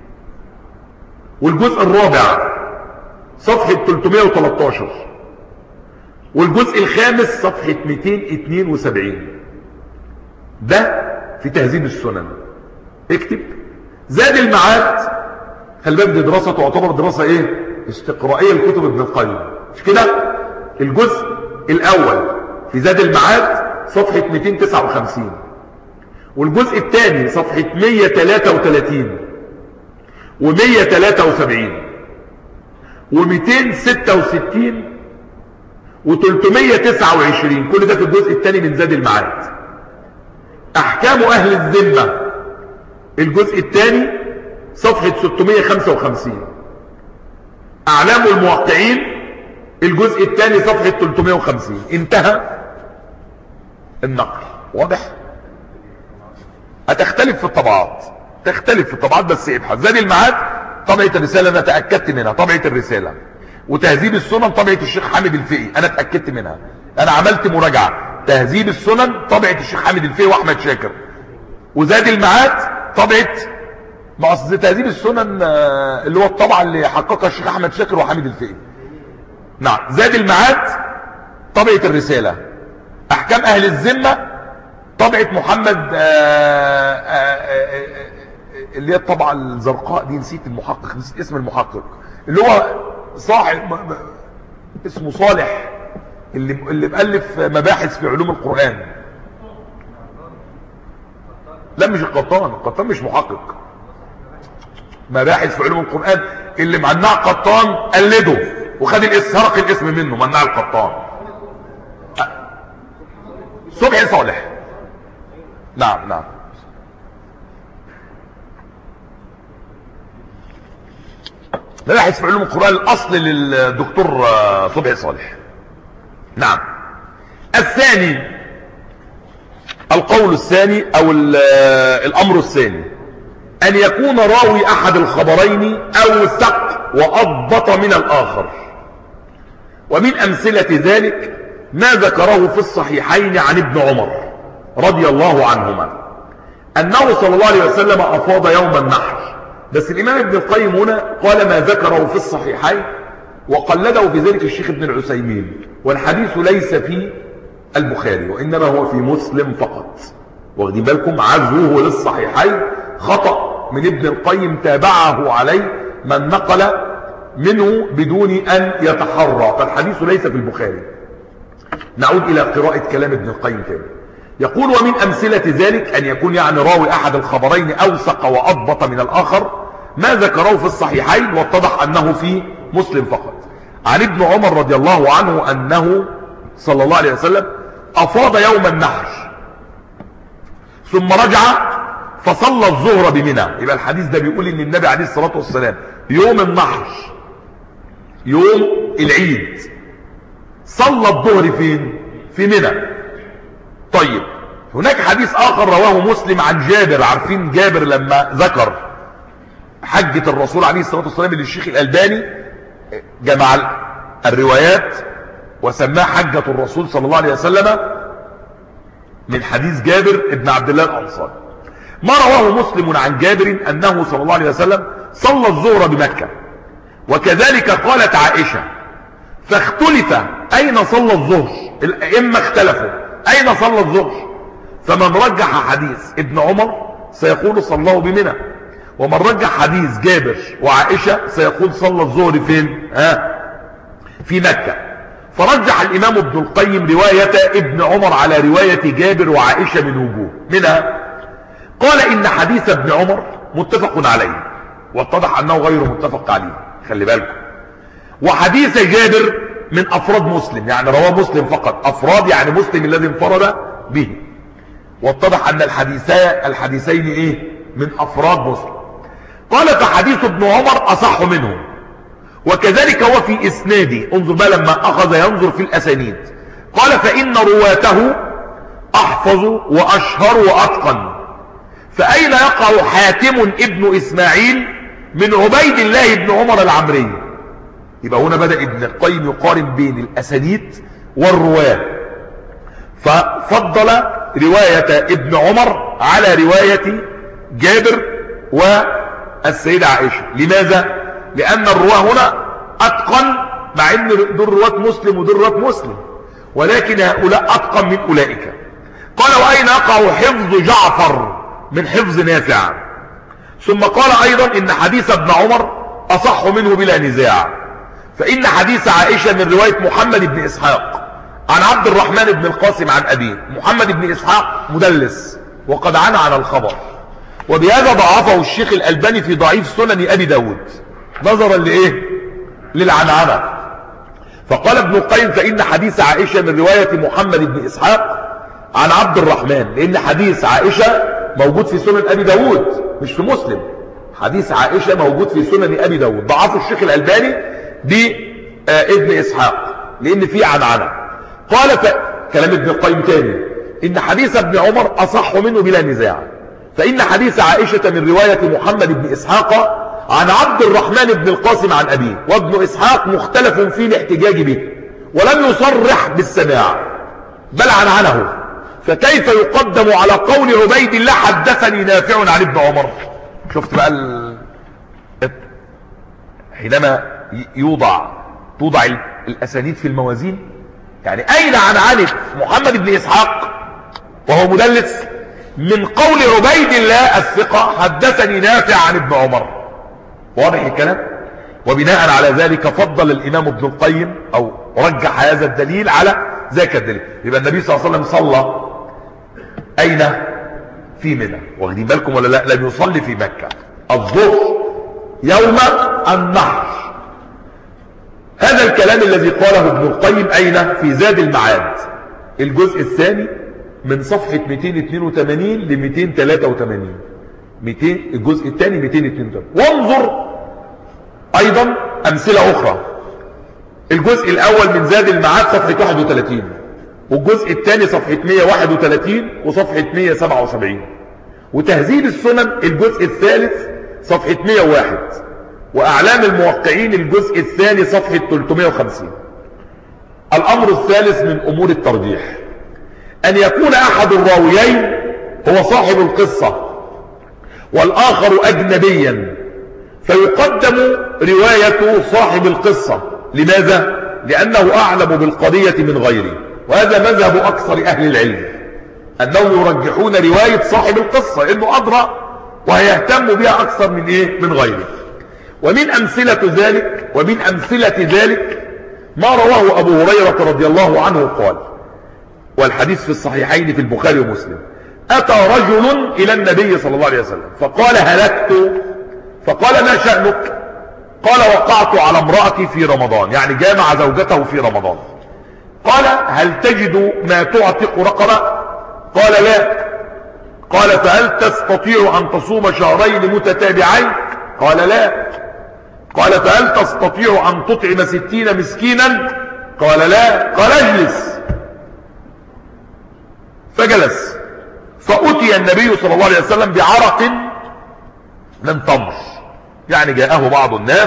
والجزء الرابع صفحة ثلاثمئة وثلاثة عشر، والجزء الخامس صفحة مئتين واثنين وسبعين. ده في تهذيب السنن. اكتب زاد المعاد. خلي بالك دي دراسة تعتبر دراسة ايه؟ استقرائية لكتب ابن القيم، مش كده؟ الجزء الاول في زاد المعاد صفحة مئتين وتسعة وخمسين، والجزء الثاني صفحة مئة وثلاثة وثلاثين ومئة وثلاثة وسبعين ومئتين وستة وستين وثلاثمئة وتسعة وعشرين. كل ده في الجزء الثاني من زاد المعاد. احكام اهل الذمة الجزء الثاني صفحة ستمئة وخمسة وخمسين. اعلام الموقعين الجزء الثاني صفحة ثلاثمئة وخمسين. انتهى النقل. واضح؟ هتختلف في الطبعات، تختلف في الطبعات، بس ابحث. زاد المعاد طبعة الرسالة انا تأكدت منها، طبعة الرسالة. وتهذيب السنن طبعة الشيخ حامد الفقي انا تأكدت منها، انا عملت مراجعة. تهذيب السنن طبعة الشيخ حامد الفقي واحمد شاكر. وزاد المعاد طبعة مقصد تهذيب السنن اللي هو الطبعة اللي حققها الشيخ احمد شاكر وحامد الفقي. نعم. زاد المعاد طبعة الرسالة. احكام اهل الذمة طبعة محمد آآ آآ اللي هي الطبعة الزرقاء دي، نسيت المحقق، نسيت اسم المحقق، اللي هو صاحب اسمه صالح، اللي اللي مؤلف مباحث في علوم القرآن. لا مش القطان، القطان مش محقق. مباحث في علوم القرآن اللي منع قطان قلده وخد الاسم، سرق الاسم منه، منع القطان. صبحي صالح. نعم نعم. مباحث في علوم القرآن الاصل للدكتور صبحي صالح. نعم. الثاني، القول الثاني او الامر الثاني، ان يكون راوي احد الخبرين اوثق واضبط من الاخر. ومن امثلة ذلك ما ذكره في الصحيحين عن ابن عمر رضي الله عنهما انه صلى الله عليه وسلم افاض يوم النحر. بس الامام ابن القيم هنا قال ما ذكره في الصحيحين، وقلده في ذلك الشيخ ابن العثيمين، والحديث ليس في البخاري وانما هو في مسلم فقط. واخدين بالكم؟ عزوه للصحيحين خطأ من ابن القيم تابعه عليه من نقل منه بدون ان يتحرى، فالحديث ليس في البخاري. نعود الى قراءة كلام ابن القيم تاني. يقول ومن امثلة ذلك ان يكون يعني راوي احد الخبرين اوثق واضبط من الاخر، ما ذكره في الصحيحين واتضح انه في مسلم فقط. عن ابن عمر رضي الله عنه انه صلى الله عليه وسلم افاض يوم النحر ثم رجع فصلى الظهر بمنى. يبقى الحديث ده بيقول ان النبي عليه الصلاة والسلام يوم النحر، يوم العيد، صلى الظهر فين؟ في منى. طيب هناك حديث اخر رواه مسلم عن جابر. عارفين جابر لما ذكر حجة الرسول عليه الصلاة والسلام اللي الشيخ الألباني جمع الروايات وسماه حجة الرسول صلى الله عليه وسلم من حديث جابر ابن عبد الله الأنصاري. ما رواه مسلم عن جابر أنه صلى الله عليه وسلم صلى الظهر بمكة، وكذلك قالت عائشة، فاختلف أين صلى الظهر، الأئمة اختلفوا أين صلى الظهر، فمن رجح حديث ابن عمر سيقول صلاه بمنى، ومن رجح حديث جابر وعائشة سيقول صلى الظهر فين؟ ها في مكة. فرجح الإمام ابن القيم رواية ابن عمر على رواية جابر وعائشة من وجوه، منها قال إن حديث ابن عمر متفق عليه، واتضح أنه غير متفق عليه، خلي بالكم، وحديث جابر من أفراد مسلم، يعني رواه مسلم فقط، أفراد يعني مسلم الذي انفرد به، واتضح أن الحديثين الحديثين إيه من أفراد مسلم. قال فحديث ابن عمر أصح منه، وكذلك هو في إسنادي، انظر بقى لما أخذ ينظر في الأسانيد، قال فإن رواته أحفظ وأشهر وأتقن، فأين يقع حاتم ابن إسماعيل من عبيد الله بن عمر العمري؟ يبقى هنا بدأ ابن القيم يقارن بين الأسانيد والرواة، ففضل رواية ابن عمر على رواية جابر والسيدة عائشة. لماذا؟ لأن الرواة هنا أتقن، مع أن دول رواة مسلم ودول رواة مسلم، ولكن هؤلاء أتقن من أولئك. قال وأين يقع حفظ جعفر من حفظ نافع؟ ثم قال أيضا إن حديث ابن عمر أصح منه بلا نزاع، فإن حديث عائشة من رواية محمد بن إسحاق عن عبد الرحمن بن القاسم عن أبيه. محمد بن إسحاق مدلس وقد عن على الخبر، وبهذا ضعفه الشيخ الألباني في ضعيف سنن أبي داود نظرا لإيه؟ للعنعنة. فقال ابن القيم فإن حديث عائشة من رواية محمد بن إسحاق عن عبد الرحمن، لأن حديث عائشة موجود في سنن أبي داود مش في مسلم، حديث عائشة موجود في سنن أبي داود، ضعفه الشيخ الألباني بابن إسحاق لأن فيه عنعنة. قال كلام ابن القيم تاني إن حديث ابن عمر أصح منه بلا نزاع، فإن حديث عائشة من رواية محمد بن إسحاق عن عبد الرحمن بن القاسم عن أبيه، وابن إسحاق مختلف في الاحتجاج به ولم يصرح بالسماع بل عنعنه، فكيف يقدم على قول عبيد الله حدثني نافع عن ابن عمر؟ شفت بقى ال... حينما يوضع توضع الأسانيد في الموازين، يعني أين عنعنة محمد بن إسحاق وهو مدلس من قول عبيد الله الثقة حدثني نافع عن ابن عمر؟ واضح الكلام؟ وبناء على ذلك فضل الإمام ابن القيم أو رجح هذا الدليل على ذاك الدليل. يبقى النبي صلى الله عليه وسلم صلى أين؟ في منى، واخدين بالكم ولا لا؟ لم يصلي في مكة الظهر يوم النحر. هذا الكلام الذي قاله ابن القيم أين؟ في زاد المعاد الجزء الثاني من صفحة مئتين واثنين وثمانين ل مئتين وثلاثة وثمانين، مئتين الجزء الثاني مئتين واثنين وثمانين. وانظر أيضا أمثلة أخرى، الجزء الأول من زاد المعاد صفحة واحد وثلاثين، والجزء الثاني صفحة مئة وواحد وثلاثين وصفحة مئة وسبعة وسبعين، وتهذيب السنن الجزء الثالث صفحة مئة وواحد، وأعلام الموقعين الجزء الثاني صفحة ثلاثمئة وخمسين. الأمر الثالث من أمور الترجيح أن يكون أحد الراويين هو صاحب القصة والآخر أجنبيا، فيقدم رواية صاحب القصة. لماذا؟ لأنه أعلم بالقضية من غيره، وهذا مذهب أكثر أهل العلم أنهم يرجحون رواية صاحب القصة إنه أدرى وهيهتم بها أكثر من إيه؟ من غيره. ومن أمثلة ذلك ومن أمثلة ذلك ما رواه أبو هريرة رضي الله عنه قال، والحديث في الصحيحين في البخاري ومسلم، أتى رجل إلى النبي صلى الله عليه وسلم فقال هلكت، فقال ما شأنك؟ قال وقعت على امرأتي في رمضان، يعني جامع زوجته في رمضان. قال هل تجد ما تعتق رقبة؟ قال لا. قال فهل تستطيع أن تصوم شهرين متتابعين؟ قال لا. قال فهل تستطيع أن تطعم ستين مسكينا؟ قال لا. قال اجلس، فجلس، فأتي النبي صلى الله عليه وسلم بعرق من تمر يعني جاءه بعض الناس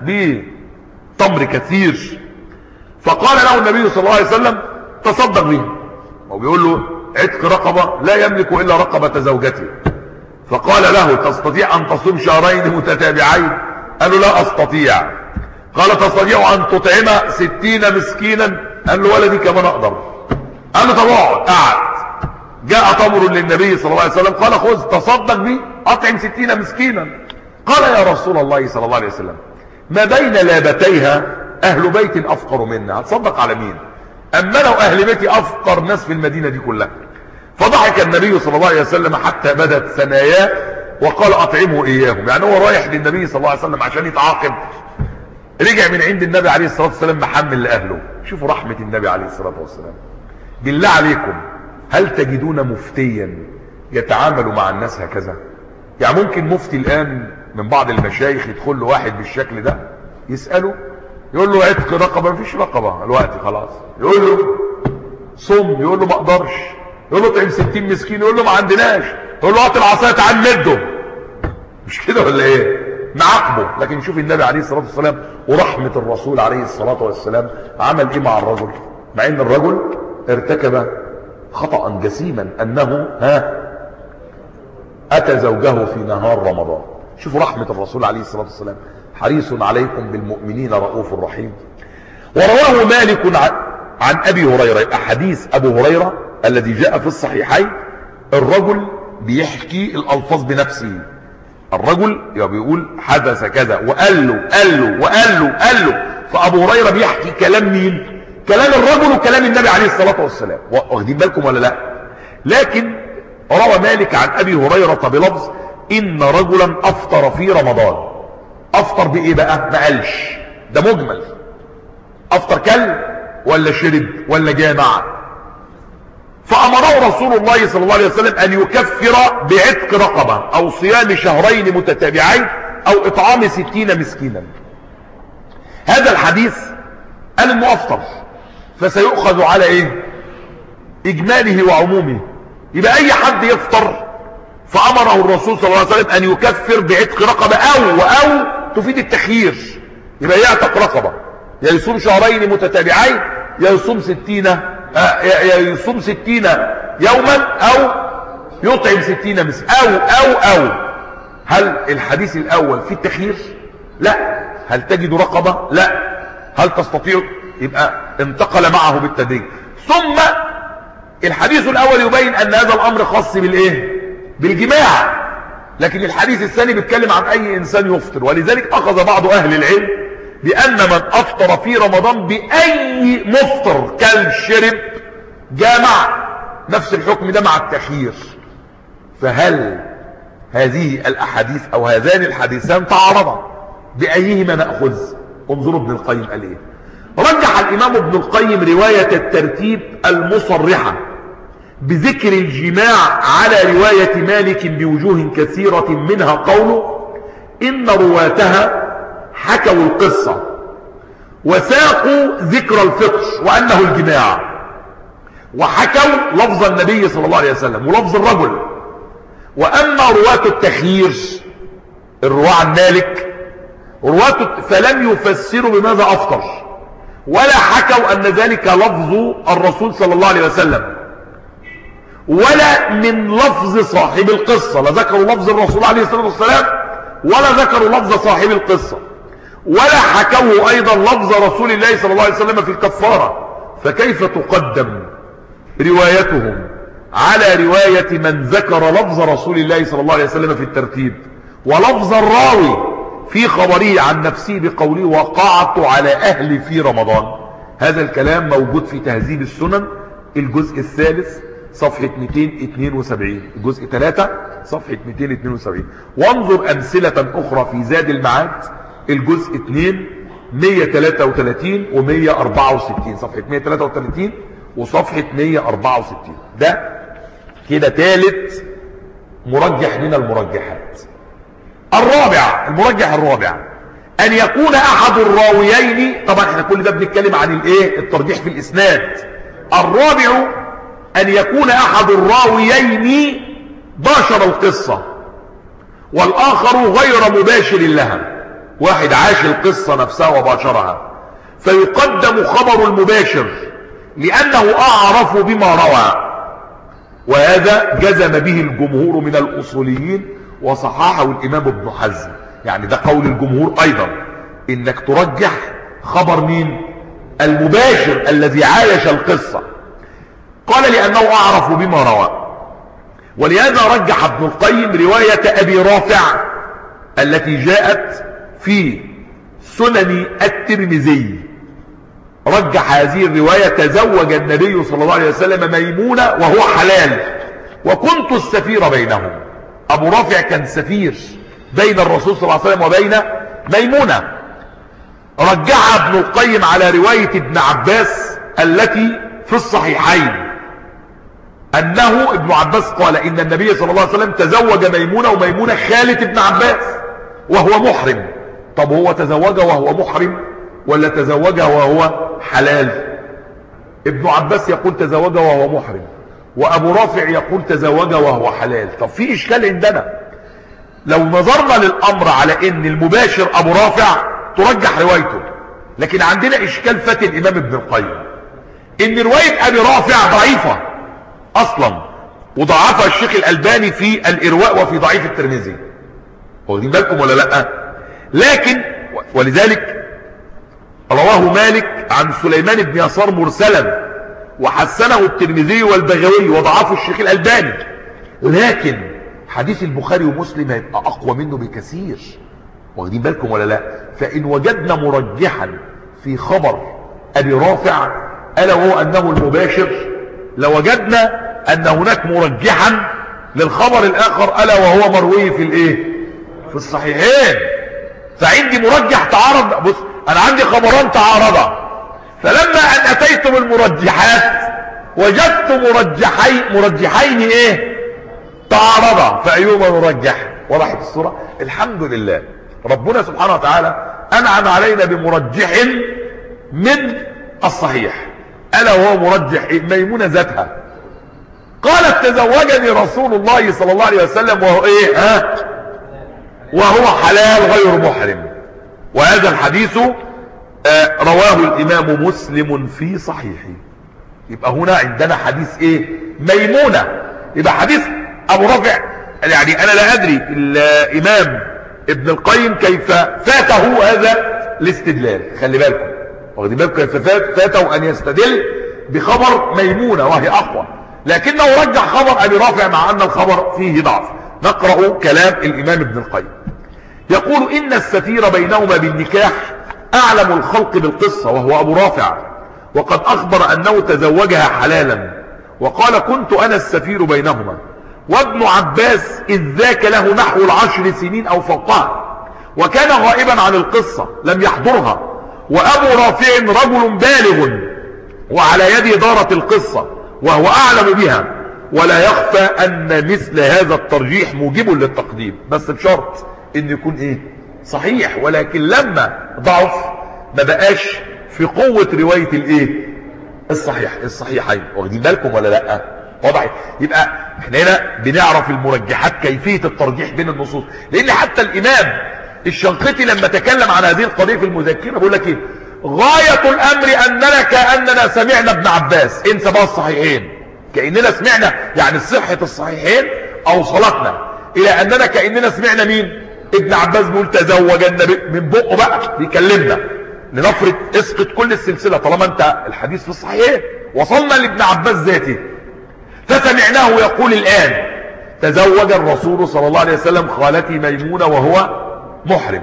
بتمر كثير، فقال له النبي صلى الله عليه وسلم تصدق به. هو بيقول له عتق رقبة لا يملك إلا رقبة زوجته، فقال له تستطيع أن تصوم شهرين متتابعين؟ قال له لا أستطيع. قال تستطيع أن تطعم ستين مسكينا؟ قال له ولا دي كمان أقدر. قال له طب اقعد. قعد. جاء تمر للنبي صلى الله عليه وسلم قال خذ تصدق به أطعم ستين مسكينا. قال يا رسول الله صلى الله عليه وسلم ما بين لابتيها أهل بيت أفقر منا، هتصدق على مين؟ أما لو أهل بيتي أفقر ناس في المدينة دي كلها. فضحك النبي صلى الله عليه وسلم حتى بدت ثناياه وقال أطعمه إياهم. يعني هو رايح للنبي صلى الله عليه وسلم عشان يتعاقب، رجع من عند النبي عليه الصلاة والسلام محمل لأهله. شوفوا رحمة النبي عليه الصلاة والسلام. بالله عليكم هل تجدون مفتيا يتعامل مع الناس هكذا؟ يعني ممكن مفتي الآن من بعض المشايخ يدخل له واحد بالشكل ده يسأله يقول له عتق رقبة، مفيش رقبة الوقت خلاص. يقول له صم، يقول له ما اقدرش. يقول له طعم ستين مسكين، يقول له ما عندناش. يقول له هات العصايه تعال مده. مش كده ولا ايه؟ نعاقبه. لكن شوف النبي عليه الصلاه والسلام ورحمه الرسول عليه الصلاه والسلام عمل ايه مع الرجل، مع ان الرجل ارتكب خطأ جسيما انه ها اتى زوجه في نهار رمضان. شوفوا رحمه الرسول عليه الصلاه والسلام، حريص عليكم بالمؤمنين رؤوف رحيم. ورواه مالك عن ابي هريره، حديث ابو هريره الذي جاء في الصحيحين، الرجل بيحكي الالفاظ بنفسه. الرجل بيقول حدث كذا وقال له قال له وقال له قال له فابو هريره بيحكي كلام مين؟ كلام الرجل وكلام النبي عليه الصلاه والسلام. واخدين بالكم ولا لا؟ لكن روى مالك عن ابي هريره بلفظ ان رجلا افطر في رمضان. افطر بايه بقى؟ ما قالش، ده مجمل. افطر كل ولا شرب ولا جامع؟ فأمره رسول الله صلى الله عليه وسلم أن يكفر بعتق رقبة أو صيام شهرين متتابعين أو إطعام ستين مسكينا. هذا الحديث قال إنه أفطر، فسيؤخذ على إيه؟ إجماله وعمومه. يبقى أي حد يفطر فأمره الرسول صلى الله عليه وسلم أن يكفر بعتق رقبة أو أو تفيد التخيير. يبقى يعتق رقبة، يا يصوم شهرين متتابعين يا يصوم ستين يصوم ستين يوما او يطعم ستين مسكين او او او هل الحديث الاول في التخيير؟ لا. هل تجد رقبة؟ لا. هل تستطيع؟ يبقى انتقل معه بالتدريج. ثم الحديث الاول يبين ان هذا الامر خاص بالايه؟ بالجماع. لكن الحديث الثاني بيتكلم عن اي انسان يفطر، ولذلك اخذ بعض اهل العلم بان من افطر في رمضان باي مفطر كل شرب جامع نفس الحكم ده مع التخيير. فهل هذه الاحاديث او هذان الحديثان تعارضا؟ بايهما ناخذ؟ انظروا ابن القيم قال ايه. رجح الامام ابن القيم روايه الترتيب المصرحه بذكر الجماع على روايه مالك بوجوه كثيره، منها قوله ان رواتها حكوا القصة وساقوا ذكر الفطر وأنه الجماع، وحكوا لفظ النبي صلى الله عليه وسلم ولفظ الرجل. وأما رواة التخيير الرواة عن مالك رواة فلم يفسروا بماذا أفطر ولا حكوا أن ذلك لفظ الرسول صلى الله عليه وسلم ولا من لفظ صاحب القصة. لا ذكروا لفظ الرسول عليه الصلاة والسلام ولا ذكروا لفظ صاحب القصة ولا حكوا ايضا لفظ رسول الله صلى الله عليه وسلم في الكفارة. فكيف تقدم روايتهم على رواية من ذكر لفظ رسول الله صلى الله عليه وسلم في الترتيب ولفظ الراوي في خبره عن نفسه بقوله وقعت على اهلي في رمضان؟ هذا الكلام موجود في تهذيب السنن الجزء الثالث صفحة مئتين واثنين وسبعين، الجزء ثلاثة صفحة مئتين واثنين وسبعين. وانظر امثلة اخرى في زاد المعاد الجزء اثنين مئة وثلاثة وثلاثين ومئة واربعة وستين، صفحة مئة وثلاثة وثلاثين وصفحة مئة واربعة وستين. ده كده ثالث مرجح من المرجحات. الرابع، المرجح الرابع ان يكون احد الراويين، طبعا احنا كل ده بنتكلم عن الايه؟ الترجيح في الاسناد. الرابع ان يكون احد الراويين باشر القصة والآخر غير مباشر لها، واحد عاش القصة نفسها وباشرها، فيقدم خبر المباشر لأنه أعرف بما روى، وهذا جزم به الجمهور من الأصوليين وصححه الإمام ابن حزم. يعني ده قول الجمهور أيضا، إنك ترجح خبر مين؟ المباشر الذي عايش القصة. قال لأنه أعرف بما روى. ولهذا رجح ابن القيم رواية أبي رافع التي جاءت في سنن الترمذي، رجح هذه الرواية: تزوج النبي صلى الله عليه وسلم ميمونة وهو حلال وكنت السفير بينهم. أبو رافع كان سفير بين الرسول صلى الله عليه وسلم وبين ميمونة. رجح ابن القيم على رواية ابن عباس التي في الصحيحين، أنه ابن عباس قال إن النبي صلى الله عليه وسلم تزوج ميمونة، وميمونة خالة ابن عباس وهو محرم. طب هو تزوجها وهو محرم ولا تزوجها وهو حلال؟ ابن عباس يقول تزوجها وهو محرم، وأبو رافع يقول تزوجها وهو حلال. طب في إشكال عندنا. لو نظرنا للأمر على إن المباشر أبو رافع ترجح روايته، لكن عندنا إشكال فات الإمام ابن القيم، إن رواية أبي رافع ضعيفة أصلا، وضعفها الشيخ الألباني في الإرواء وفي ضعيف الترمذي. واخدين بالكم ولا لأ؟ لكن ولذلك رواه مالك عن سليمان بن يسار مرسلا، وحسنه الترمذي والبغوي وضعفه الشيخ الألباني. لكن حديث البخاري ومسلم هيبقى أقوى منه بكثير. واخدين بالكم ولا لا؟ فإن وجدنا مرجحا في خبر أبي رافع ألا وهو أنه المباشر، لوجدنا أن هناك مرجحا للخبر الآخر ألا وهو مروي في الإيه؟ في الصحيحين. فعندي مرجح تعارض. بص، أنا عندي خبران تعارضا، فلما أن أتيت بالمرجحات وجدت مرجحين مرجحين إيه؟ تعارضا، فأيهما نرجح؟ وضحت الصورة؟ الحمد لله ربنا سبحانه وتعالى أنعم علينا بمرجح من الصحيح، ألا وهو مرجح إيه؟ ميمونة ذاتها قالت تزوجني رسول الله صلى الله عليه وسلم وهو إيه؟ ها؟ وهو حلال غير محرم. وهذا الحديث آه رواه الإمام مسلم في صحيحه. يبقى هنا عندنا حديث إيه؟ ميمونة. يبقى حديث أبو رافع، يعني أنا لا أدري الإمام ابن القيم كيف فاته هذا الاستدلال. خلي بالكم، واخدين بالكم كيف فاته أن يستدل بخبر ميمونة وهي أقوى، لكنه رجح خبر أبي رافع مع أن الخبر فيه ضعف. نقرأ كلام الإمام ابن القيم. يقول: إن السفير بينهما بالنكاح أعلم الخلق بالقصة وهو أبو رافع، وقد أخبر أنه تزوجها حلالا، وقال: كنت أنا السفير بينهما. وابن عباس إذ ذاك له نحو العشر سنين أو فوقها، وكان غائبا عن القصة لم يحضرها. وأبو رافع رجل بالغ وعلى يده دارت القصة وهو أعلم بها، ولا يخفى أن مثل هذا الترجيح موجب للتقديم، بس بشرط إن يكون إيه؟ صحيح. ولكن لما ضعف ما بقاش في قوة رواية الإيه؟ الصحيح الصحيحين. واخدين بالكم ولا لأ؟ وضعي. يبقى احنا هنا بنعرف المرجحات كيفية الترجيح بين النصوص، لأن حتى الإمام الشنقيطي لما تكلم عن هذه القضية في المذكرة بيقول لك ايه؟ غاية الأمر أننا كأننا سمعنا ابن عباس. انسى بقى الصحيحين، كأننا سمعنا، يعني صحة الصحيحين أوصلتنا إلى أننا كأننا سمعنا مين؟ ابن عباس بيقول تزوج النبي من بقه بقى بيكلمنا. لنفرض اسقط كل السلسلة طالما انت الحديث في الصحيحين، وصلنا لابن عباس ذاته فسمعناه يقول الآن تزوج الرسول صلى الله عليه وسلم خالتي ميمونة وهو محرم،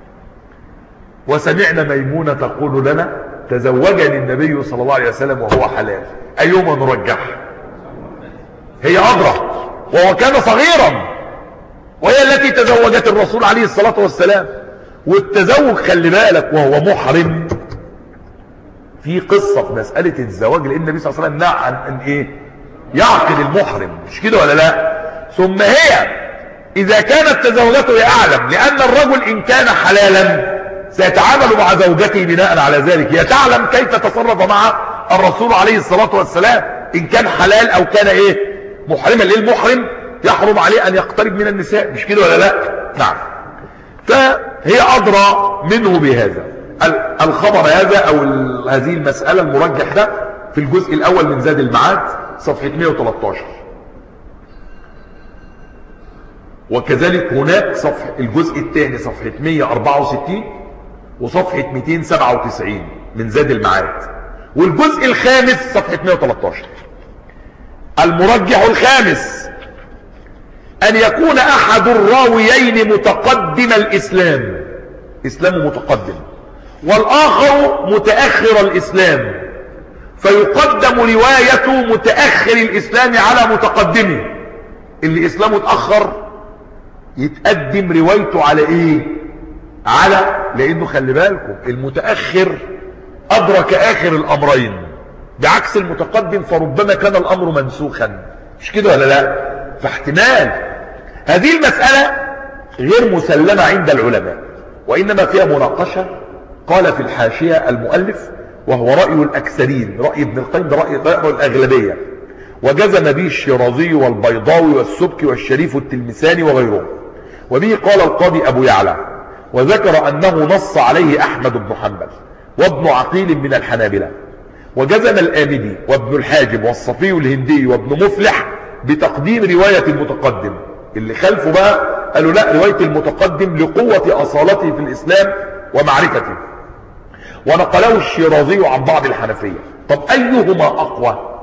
وسمعنا ميمونة تقول لنا تزوجني النبي صلى الله عليه وسلم وهو حلال. أيهما نرجح؟ هي أدرى، وهو كان صغيرا، وهي التي تزوجت الرسول عليه الصلاة والسلام. والتزوج خلي بالك وهو محرم، في قصة في مسألة الزواج، لأن النبي صلى الله عليه وسلم نهى عن أن إيه؟ يعقد المحرم، مش كده ولا لا؟ ثم هي إذا كانت تزوجته هي أعلم، لأن الرجل إن كان حلالا سيتعامل مع زوجته بناء على ذلك، هي تعلم كيف تصرف مع الرسول عليه الصلاة والسلام إن كان حلال أو كان إيه؟ محرما. للمحرم يحرم عليه ان يقترب من النساء، مش كده ولا لا؟ نعم. فهي ادرى منه بهذا الخبر هذا او هذه المسألة المرجح ده في الجزء الاول من زاد المعاد صفحة مئة وثلاثة عشر. وكذلك هناك صفحة الجزء الثاني صفحة مئة وأربعة وستين وصفحة مئتين وسبعة وتسعين من زاد المعاد، والجزء الخامس صفحة مئة وثلاثة عشر. المرجح الخامس ان يكون احد الراويين متقدم الاسلام، اسلامه متقدم، والاخر متأخر الاسلام، فيقدم رواية متأخر الاسلام على متقدمه. اللي اسلامه اتأخر يتقدم روايته على ايه؟ على لانه خلي بالكم المتأخر ادرك اخر الامرين بعكس المتقدم، فربما كان الامر منسوخا، مش كده ولا لا؟ فاحتمال هذه المسألة غير مسلمة عند العلماء، وانما فيها مناقشة. قال في الحاشية المؤلف وهو رأي الاكثرين، رأي ابن القيم برأي رأي الاغلبية، وجزم به الشيرازي والبيضاوي والسبكي والشريف التلمساني وغيرهم، وبه قال القاضي ابو يعلى، وذكر انه نص عليه احمد بن حنبل وابن عقيل من الحنابلة، وجزم الآمدي وابن الحاجب والصفي الهندي وابن مفلح بتقديم رواية المتقدم. اللي خلفه بقى قالوا لا، رواية المتقدم لقوة أصالته في الإسلام ومعرفته. ونقله الشيرازي عن بعض الحنفية. طب أيهما أقوى؟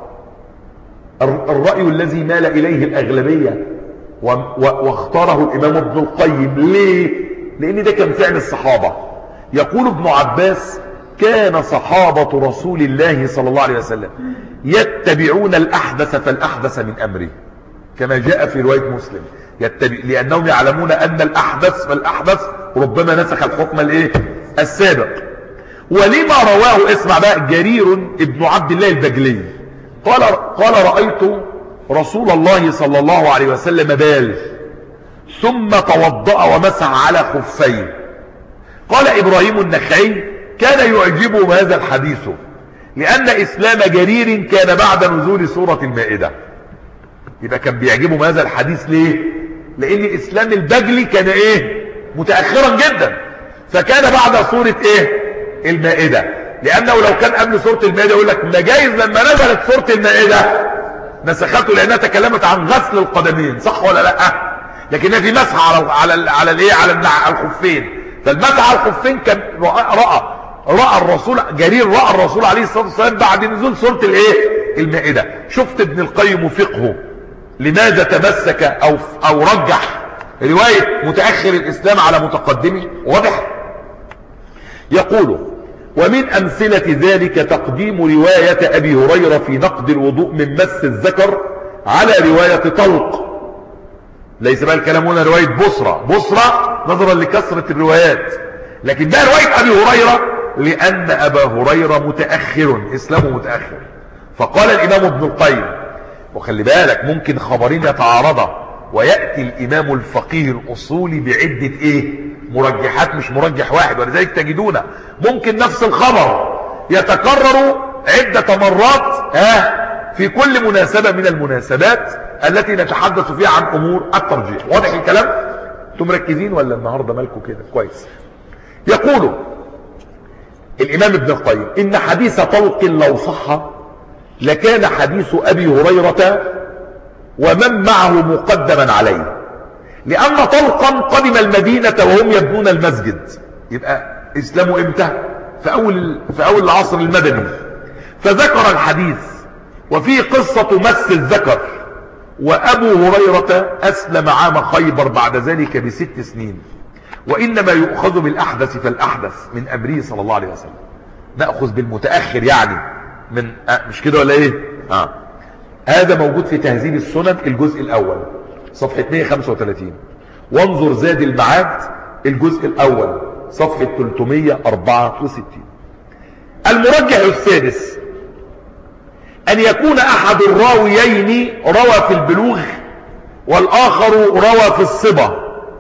الرأي الذي مال إليه الأغلبية واختاره الإمام ابن القيم. ليه؟ لأن ده كان فعل الصحابة. يقول ابن عباس كان صحابة رسول الله صلى الله عليه وسلم يتبعون الأحدث فالأحدث من أمره، كما جاء في رواية مسلم، يتبع لأنهم يعلمون أن الأحدث فالأحدث ربما نسخ الحكم الايه السابق. ولما رواه، اسمع بقى، جرير ابن عبد الله البجلي قال قال رأيت رسول الله صلى الله عليه وسلم بال ثم توضأ ومسح على خفيه. قال إبراهيم النخعي كان يعجبه هذا الحديث لأن إسلام جرير كان بعد نزول سورة المائدة. يبقى كان بيعجبه هذا الحديث ليه؟ لأن إسلام البجلي كان إيه؟ متأخرا جدا، فكان بعد سورة إيه؟ المائدة. لأنه لو كان قبل سورة المائدة يقول لك ما جايز لما نزلت سورة المائدة نسخته لأنها تكلمت عن غسل القدمين، صح ولا لا؟ لكنها في مسح على على على الايه على الخفين. فالمسح على الخفين كان رأى رأى رأى الرسول جرير رأى الرسول عليه الصلاة والسلام بعد نزول سورة الايه المائدة. شفت ابن القيم وفقهه لماذا تمسك او او رجح رواية متأخر الاسلام على متقدمه؟ واضح. يقول ومن امثلة ذلك تقديم رواية ابي هريرة في نقض الوضوء من مس الذكر على رواية طلق. ليس بقى الكلام هنا رواية بصرة بصرة نظرا لكثرة الروايات، لكن ده رواية ابي هريرة لان ابا هريرة متأخر، اسلامه متأخر. فقال الامام ابن القيم، وخلي بالك ممكن خبرين يتعارضا ويأتي الامام الفقيه الاصولي بعدة ايه مرجحات، مش مرجح واحد، ولذلك تجدون ممكن نفس الخبر يتكرر عدة مرات ها في كل مناسبة من المناسبات التي نتحدث فيها عن امور الترجيح. واضح الكلام؟ انتم مركزين ولا النهارده مالكم كده؟ كويس. يقول الامام ابن القيم ان حديث طلق لو صح لكان حديث ابي هريرة ومن معه مقدما عليه، لان طلقا قدم المدينة وهم يبنون المسجد. يبقى اسلامه امتى؟ في اول في اول العصر المدني. فذكر الحديث وفيه قصة مس الذكر. وابو هريرة اسلم عام خيبر بعد ذلك بست سنين. وانما يؤخذ بالاحدث فالاحدث من امره صلى الله عليه وسلم. نأخذ بالمتأخر يعني من أه مش كده ولا ايه؟ آه. هذا موجود في تهذيب السنن الجزء الاول صفحة مئة وخمسة وثلاثين، وانظر زاد المعاد الجزء الاول صفحة ثلاثمئة وأربعة وستين. المرجح السادس ان يكون احد الراويين روى في البلوغ والاخر روى في الصبا،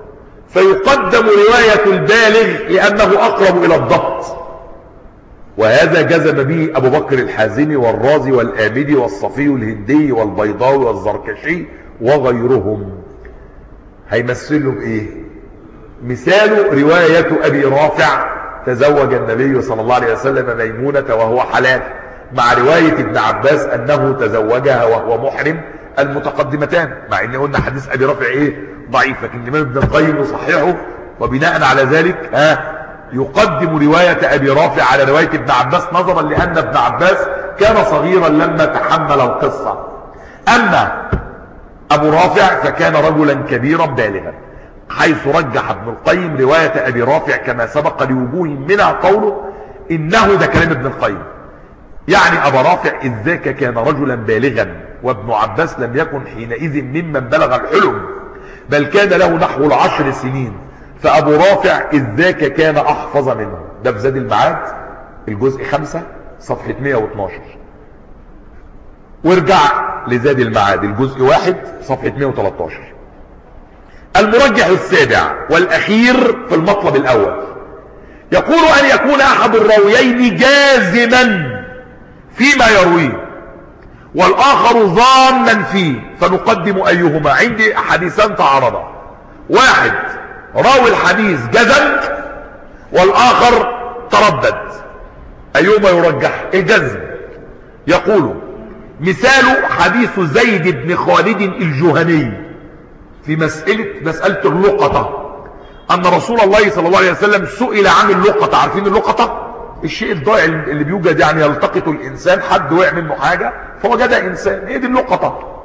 فيقدم رواية البالغ لانه اقرب الى الضبط. وهذا جزم به ابو بكر الحازمي والرازي والآمدي والصفي الهندي والبيضاوي والزركشي وغيرهم. هيمثله بايه؟ مثاله رواية ابي رافع تزوج النبي صلى الله عليه وسلم ميمونة وهو حلال، مع رواية ابن عباس انه تزوجها وهو محرم، المتقدمتان، مع ان قلنا حديث ابي رافع ايه؟ ضعيف، لكن الامام ابن القيم يصححه، وبناء على ذلك ها يقدم رواية ابي رافع على رواية ابن عباس، نظرا لان ابن عباس كان صغيرا لما تحمل القصة. اما ابو رافع فكان رجلا كبيرا بالغا، حيث رجح ابن القيم رواية ابي رافع كما سبق لوجوه منها قوله انه، ده كلام ابن القيم، يعني ابا رافع اذ ذاك كان رجلا بالغا، وابن عباس لم يكن حينئذ ممن بلغ الحلم، بل كان له نحو العشر سنين، فابو رافع اذ ذاك كان احفظ منه. ده في زاد المعاد الجزء خمسة صفحة مئة واثناشر، وارجع لزاد المعاد الجزء واحد صفحة مئة وثلاثة عشر. المرجح السابع والاخير في المطلب الاول، يقول ان يكون احد الراويين جازما فيما يرويه والاخر ظانا فيه، فنقدم ايهما. عندي حديثان تعارضا، واحد راوي الحديث جزم والاخر تردد، ايهما يرجح؟ الجزم. يقول مثال حديث زيد بن خالد الجهني في مسألة مسألة اللقطة، ان رسول الله صلى الله عليه وسلم سئل عن اللقطة. عارفين اللقطة؟ الشيء الضائع اللي بيوجد، يعني يلتقط الانسان، حد وقع منه حاجة فوجد انسان، ايه دي اللقطة.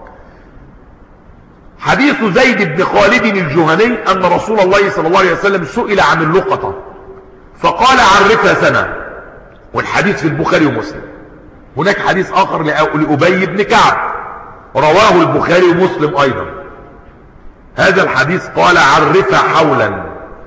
حديث زيد بن خالد الجهني ان رسول الله صلى الله عليه وسلم سئل عن اللقطة فقال عرفها سنة، والحديث في البخاري ومسلم. هناك حديث اخر لأبي بن كعب رواه البخاري ومسلم ايضا، هذا الحديث قال عرفها حولا،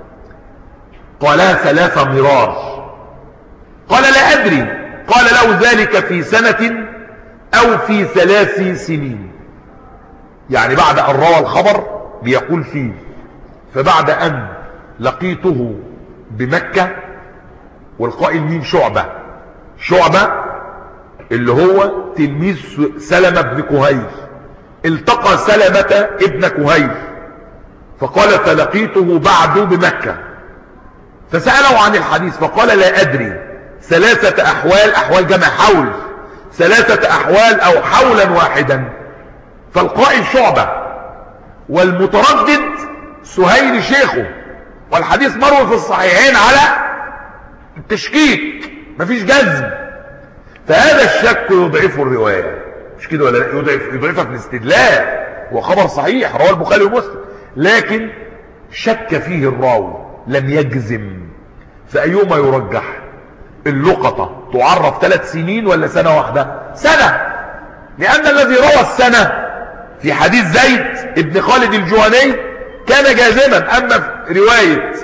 قالها ثلاث مرار، قال لا ادري، قال له ذلك في سنة او في ثلاث سنين، يعني بعد ان روى الخبر بيقول فيه، فبعد ان لقيته بمكة، والقائل مين؟ شعبة. شعبة اللي هو تلميذ سلمة بن كهيل، التقى سلمة ابن كهيل، فقال فلقيته بعد بمكة، فسأله عن الحديث فقال لا أدري، ثلاثة أحوال، أحوال جمع حول، ثلاثة أحوال أو حولا واحدا. فالقائل شعبة، والمتردد سهيل شيخه، والحديث مروي في الصحيحين على التشكيك، مفيش جزم، فهذا الشك يضعف الرواية، مش كده ولا لا؟ يضعف يضعفها في الاستدلال، هو خبر صحيح رواه البخاري ومسلم، لكن شك فيه الراوي لم يجزم، فأيهما يرجح؟ اللقطة تعرف ثلاث سنين ولا سنة واحدة؟ سنة، لأن الذي روى السنة في حديث زيد ابن خالد الجهني كان جازما، أما في رواية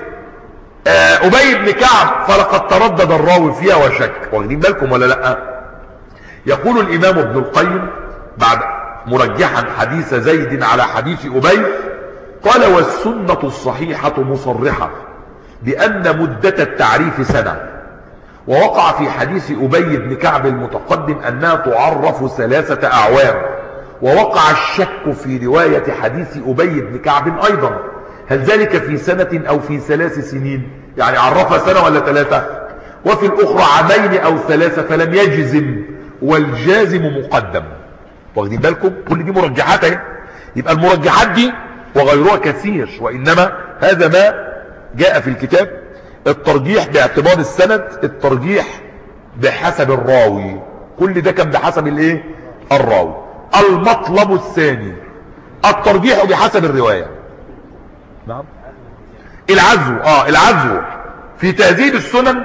أبي بن كعب فلقد تردد الراوي فيها وشك. واخدين بالكم ولا لا؟ يقول الإمام ابن القيم بعد مرجحا حديث زيد على حديث أبي، قال والسنة الصحيحة مصرحة بأن مدة التعريف سنة، ووقع في حديث أبي بن كعب المتقدم أنها تعرف ثلاثة أعوام، ووقع الشك في رواية حديث أبي بن كعب أيضا، هل ذلك في سنة أو في ثلاث سنين؟ يعني عرفها سنة ولا ثلاثة؟ وفي الأخرى عامين أو ثلاثة، فلم يجزم، والجازم مقدم. واخدين بالكم؟ كل دي مرجحات اهي. يبقى المرجحات دي وغيرها كثير، وإنما هذا ما جاء في الكتاب. الترجيح باعتبار السند، الترجيح بحسب الراوي، كل ده كان بحسب الايه؟ الراوي. المطلب الثاني الترجيح بحسب الرواية. نعم. العزو اه العزو في تهذيب السنن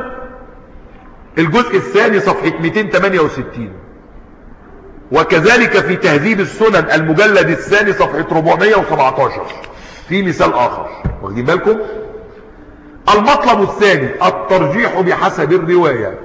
الجزء الثاني صفحة مئتين وثمانية وستين، وكذلك في تهذيب السنن المجلد الثاني صفحة أربعمئة وسبعة عشر في مثال آخر. واخدين بالكم؟ المطلب الثاني الترجيح بحسب الرواية،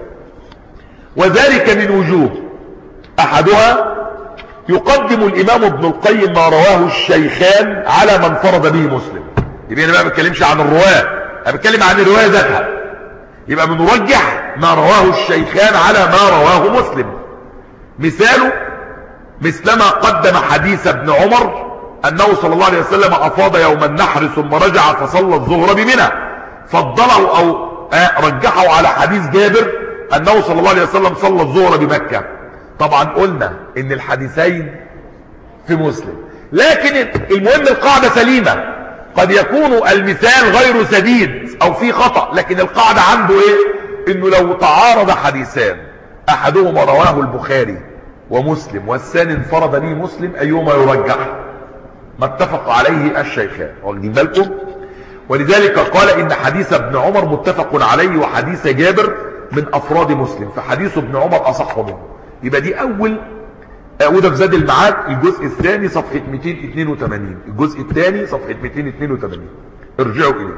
وذلك من وجوه. أحدها يقدم الإمام ابن القيم ما رواه الشيخان على من فرض به مسلم. يبقى أنا ما بتكلمش عن الرواة، أنا بتكلم عن الرواية ذاتها. يبقى بنرجح ما رواه الشيخان على ما رواه مسلم. مثاله مثلما قدم حديث ابن عمر انه صلى الله عليه وسلم افاض يوم النحر ثم رجع فصلى الظهر بمنى، فضله او رجحه على حديث جابر انه صلى الله عليه وسلم صلى الظهر بمكة. طبعا قلنا ان الحديثين في مسلم، لكن المهم القاعدة سليمة. قد يكون المثال غير سديد او في خطأ، لكن القاعدة عنده ايه؟ انه لو تعارض حديثان احدهما رواه البخاري ومسلم والثاني انفرد به مسلم، ايهما يرجح؟ ما اتفق عليه الشيخان، واخدين بالكم؟ ولذلك قال ان حديث ابن عمر متفق عليه وحديث جابر من افراد مسلم، فحديث ابن عمر اصح منه. يبقى دي اول، وده في زاد المعاد الجزء الثاني صفحة مئتين واثنين وثمانين، الجزء الثاني صفحة مئتين واثنين وثمانين، ارجعوا اليه.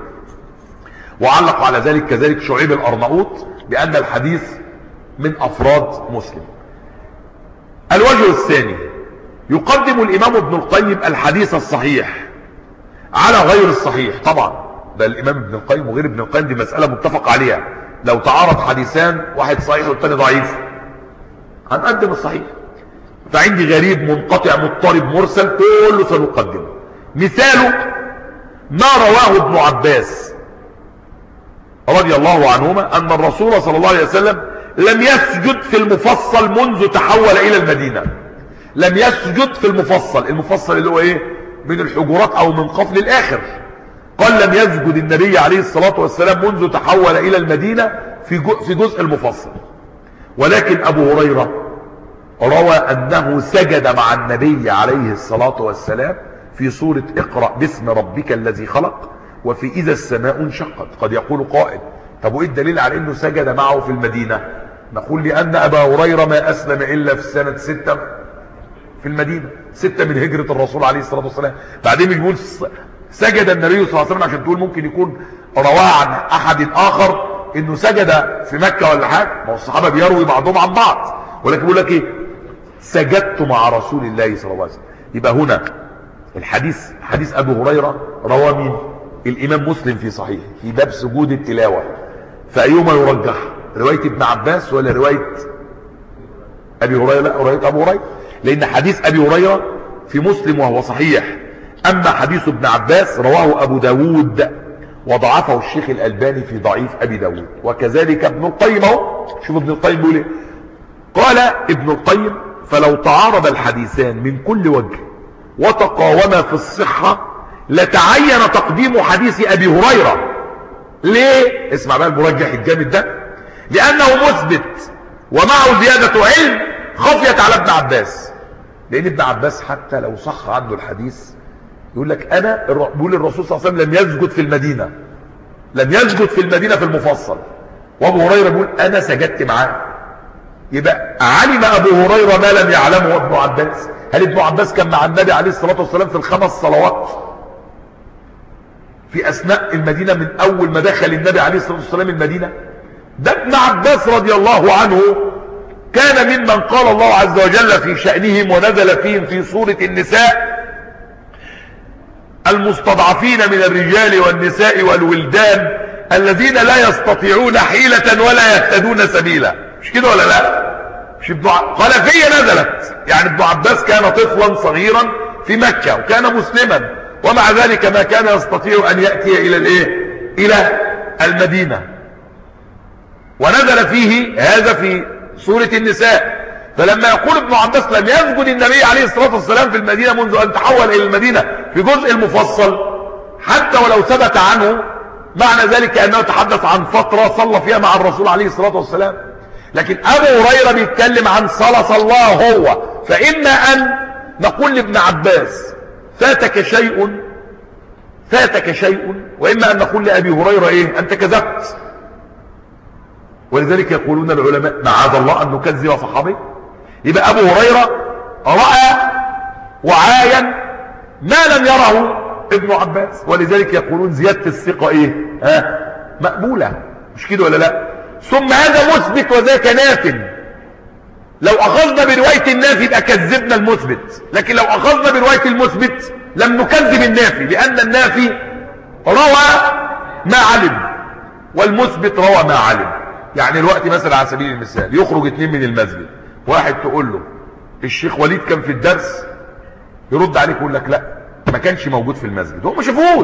وعلق على ذلك كذلك شعيب الارناؤوط بان الحديث من افراد مسلم. الوجه الثاني، يقدم الامام ابن القيم الحديث الصحيح على غير الصحيح. طبعا ده الامام ابن القيم وغير ابن القيم دي مسألة متفق عليها. لو تعارض حديثان، واحد صحيح والثاني ضعيف، هنقدم الصحيح. فعندي غريب منقطع مضطرب مرسل كله سنقدمه. مثاله ما رواه ابن عباس رضي الله عنهما ان الرسول صلى الله عليه وسلم لم يسجد في المفصل منذ تحول الى المدينة. لم يسجد في المفصل، المفصل اللي هو ايه؟ من الحجرات او من قفل الاخر. قال لم يسجد النبي عليه الصلاة والسلام منذ تحول الى المدينة في في جزء المفصل. ولكن ابو هريرة روى انه سجد مع النبي عليه الصلاة والسلام في سورة اقرأ باسم ربك الذي خلق وفي اذا السماء انشقت. قد يقول قائل طب وايه الدليل على انه سجد معه في المدينة؟ نقول لان ابا هريرة ما اسلم الا في سنة ستة في المدينة، ستة من هجرة الرسول عليه الصلاة والسلام. بعدين بيقول سجد النبي صلى الله عليه وسلم، عشان تقول ممكن يكون رواه عن احد اخر انه سجد في مكة ولا حاجة. ما هو الصحابة بيروي بعضهم عن بعض، ولكن بيقول لك ايه؟ سجدت مع رسول الله صلى الله عليه وسلم. يبقى هنا الحديث حديث ابو هريرة رواه مين؟ الامام مسلم في صحيح في باب سجود التلاوة. فايهما يرجح؟ رواية ابن عباس ولا رواية ابي هريرة؟ لا، رواية ابو هريرة، لان حديث ابي هريرة في مسلم وهو صحيح. اما حديث ابن عباس رواه ابو داود وضعفه الشيخ الالباني في ضعيف ابي داود، وكذلك ابن القيم. اهو شوف ابن القيم بيقول ايه. قال ابن القيم فلو تعارض الحديثان من كل وجه وتقاوما في الصحة لتعين تقديم حديث ابي هريرة. ليه؟ اسمع بقى المرجح الجامد ده. لانه مثبت ومعه زيادة علم خفيت على ابن عباس. لان ابن عباس حتى لو صح عنه الحديث يقول لك انا بقول الرسول صلى الله عليه وسلم لم يسجد في المدينة، لم يسجد في المدينة في المفصل، وابو هريرة بيقول انا سجدت معاه. يبقى علم ابو هريرة ما لم يعلمه ابن عباس. هل ابن عباس كان مع النبي عليه الصلاة والسلام في الخمس صلوات في اثناء المدينة من اول ما دخل النبي عليه الصلاة والسلام المدينة؟ ده ابن عباس رضي الله عنه كان ممن قال الله عز وجل في شأنهم ونزل فيهم في سورة النساء المستضعفين من الرجال والنساء والولدان الذين لا يستطيعون حيلة ولا يهتدون سبيلا. مش كده ولا لا؟ مش ابن ع... قال في نزلت. يعني ابن عباس كان طفلا صغيرا في مكة وكان مسلما، ومع ذلك ما كان يستطيع ان يأتي الى الايه؟ الى المدينة. ونزل فيه هذا في سورة النساء. فلما يقول ابن عباس لم يسجد النبي عليه الصلاة والسلام في المدينة منذ ان تحول الى المدينة في جزء المفصل، حتى ولو ثبت عنه معنى ذلك انه يتحدث عن فترة صلى فيها مع الرسول عليه الصلاة والسلام. لكن ابو هريرة بيتكلم عن صلاة صلاه هو. فإما ان نقول لابن عباس فاتك شيء فاتك شيء، واما ان نقول لابي هريرة ايه؟ انت كذبت. ولذلك يقولون العلماء معاذ الله ان نكذب صحابي. يبقى ابو هريرة رأى وعاين ما لم يره ابن عباس، ولذلك يقولون زيادة الثقة ايه؟ ها؟ مقبولة. مش كده ولا لا؟ ثم هذا مثبت وذاك ناف. لو اخذنا برواية النافي يبقى كذبنا المثبت، لكن لو اخذنا برواية المثبت لم نكذب النافي، لان النافي روى ما علم والمثبت روى ما علم. يعني الوقت مثلا على سبيل المثال يخرج اتنين من المسجد، واحد تقول له الشيخ وليد كان في الدرس، يرد عليك يقول لك لا ما كانش موجود في المسجد، هو ما شافوش.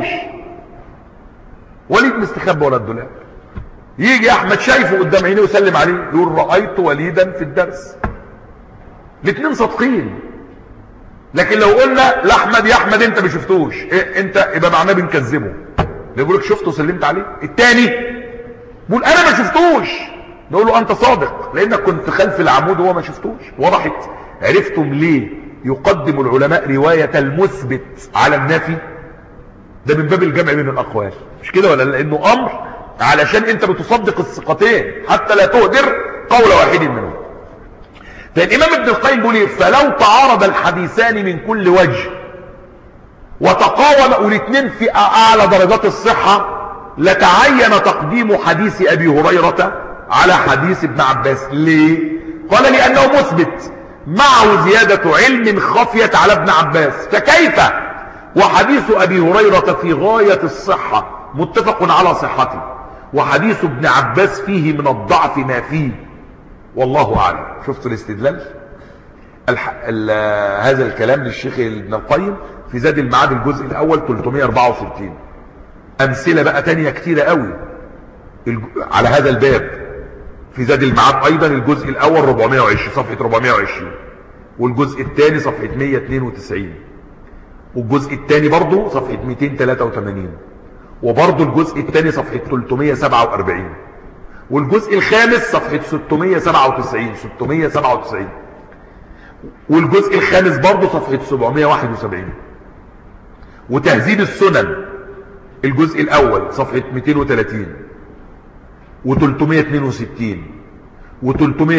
وليد مستخبى ولا الدولاب. يجي احمد شايفه قدام عينيه ويسلم عليه يقول رأيت وليدا في الدرس. الاثنين صادقين. لكن لو قلنا لاحمد يا احمد انت ما شفتوش، إيه انت يبقى معناه بنكذبه. بيقول لك شفته سلمت عليه. الثاني بيقول انا ما شفتوش، نقول له انت صادق لانك كنت خلف العمود وهو ما شفتوش. وضحت؟ عرفتم ليه يقدم العلماء رواية المثبت على النافي؟ ده من باب الجمع بين الاقوال، مش كده ولا؟ لانه امر علشان انت بتصدق الثقتين حتى لا تهدر قول واحد منهم. فالامام ابن القيم بيقول ايه؟ فلو تعارض الحديثان من كل وجه وتقاوم الاثنين في اعلى درجات الصحة لتعين تقديم حديث ابي هريرة على حديث ابن عباس. ليه؟ قال لانه مثبت معه زيادة علم خفيت على ابن عباس، فكيف وحديث ابي هريرة في غاية الصحة متفق على صحته، وحديث ابن عباس فيه من الضعف ما فيه، والله اعلم. شفت الاستدلال؟ الح... ال... هذا الكلام للشيخ ابن القيم في زاد المعاد الجزء الاول ثلاثمائة واربعة وستين. امثله بقى تانية كتيره قوي الج... على هذا الباب في زاد المعاد ايضا الجزء الاول أربعمائة وعشرين صفحه أربعمائة وعشرين، والجزء الثاني صفحه مائة واثنين وتسعين، والجزء الثاني برضه صفحه مئتين وثلاثة وثمانين، وبرضه الجزء الثاني صفحه ثلاثمائة وسبعة وأربعين، والجزء الخامس صفحه ستمائة وسبعة وتسعين ستمائة وسبعة وتسعين، والجزء الخامس برضه صفحه سبعمائة وواحد وسبعين، وتهذيب السنن الجزء الاول صفحه مئتين وثلاثين و362 و399،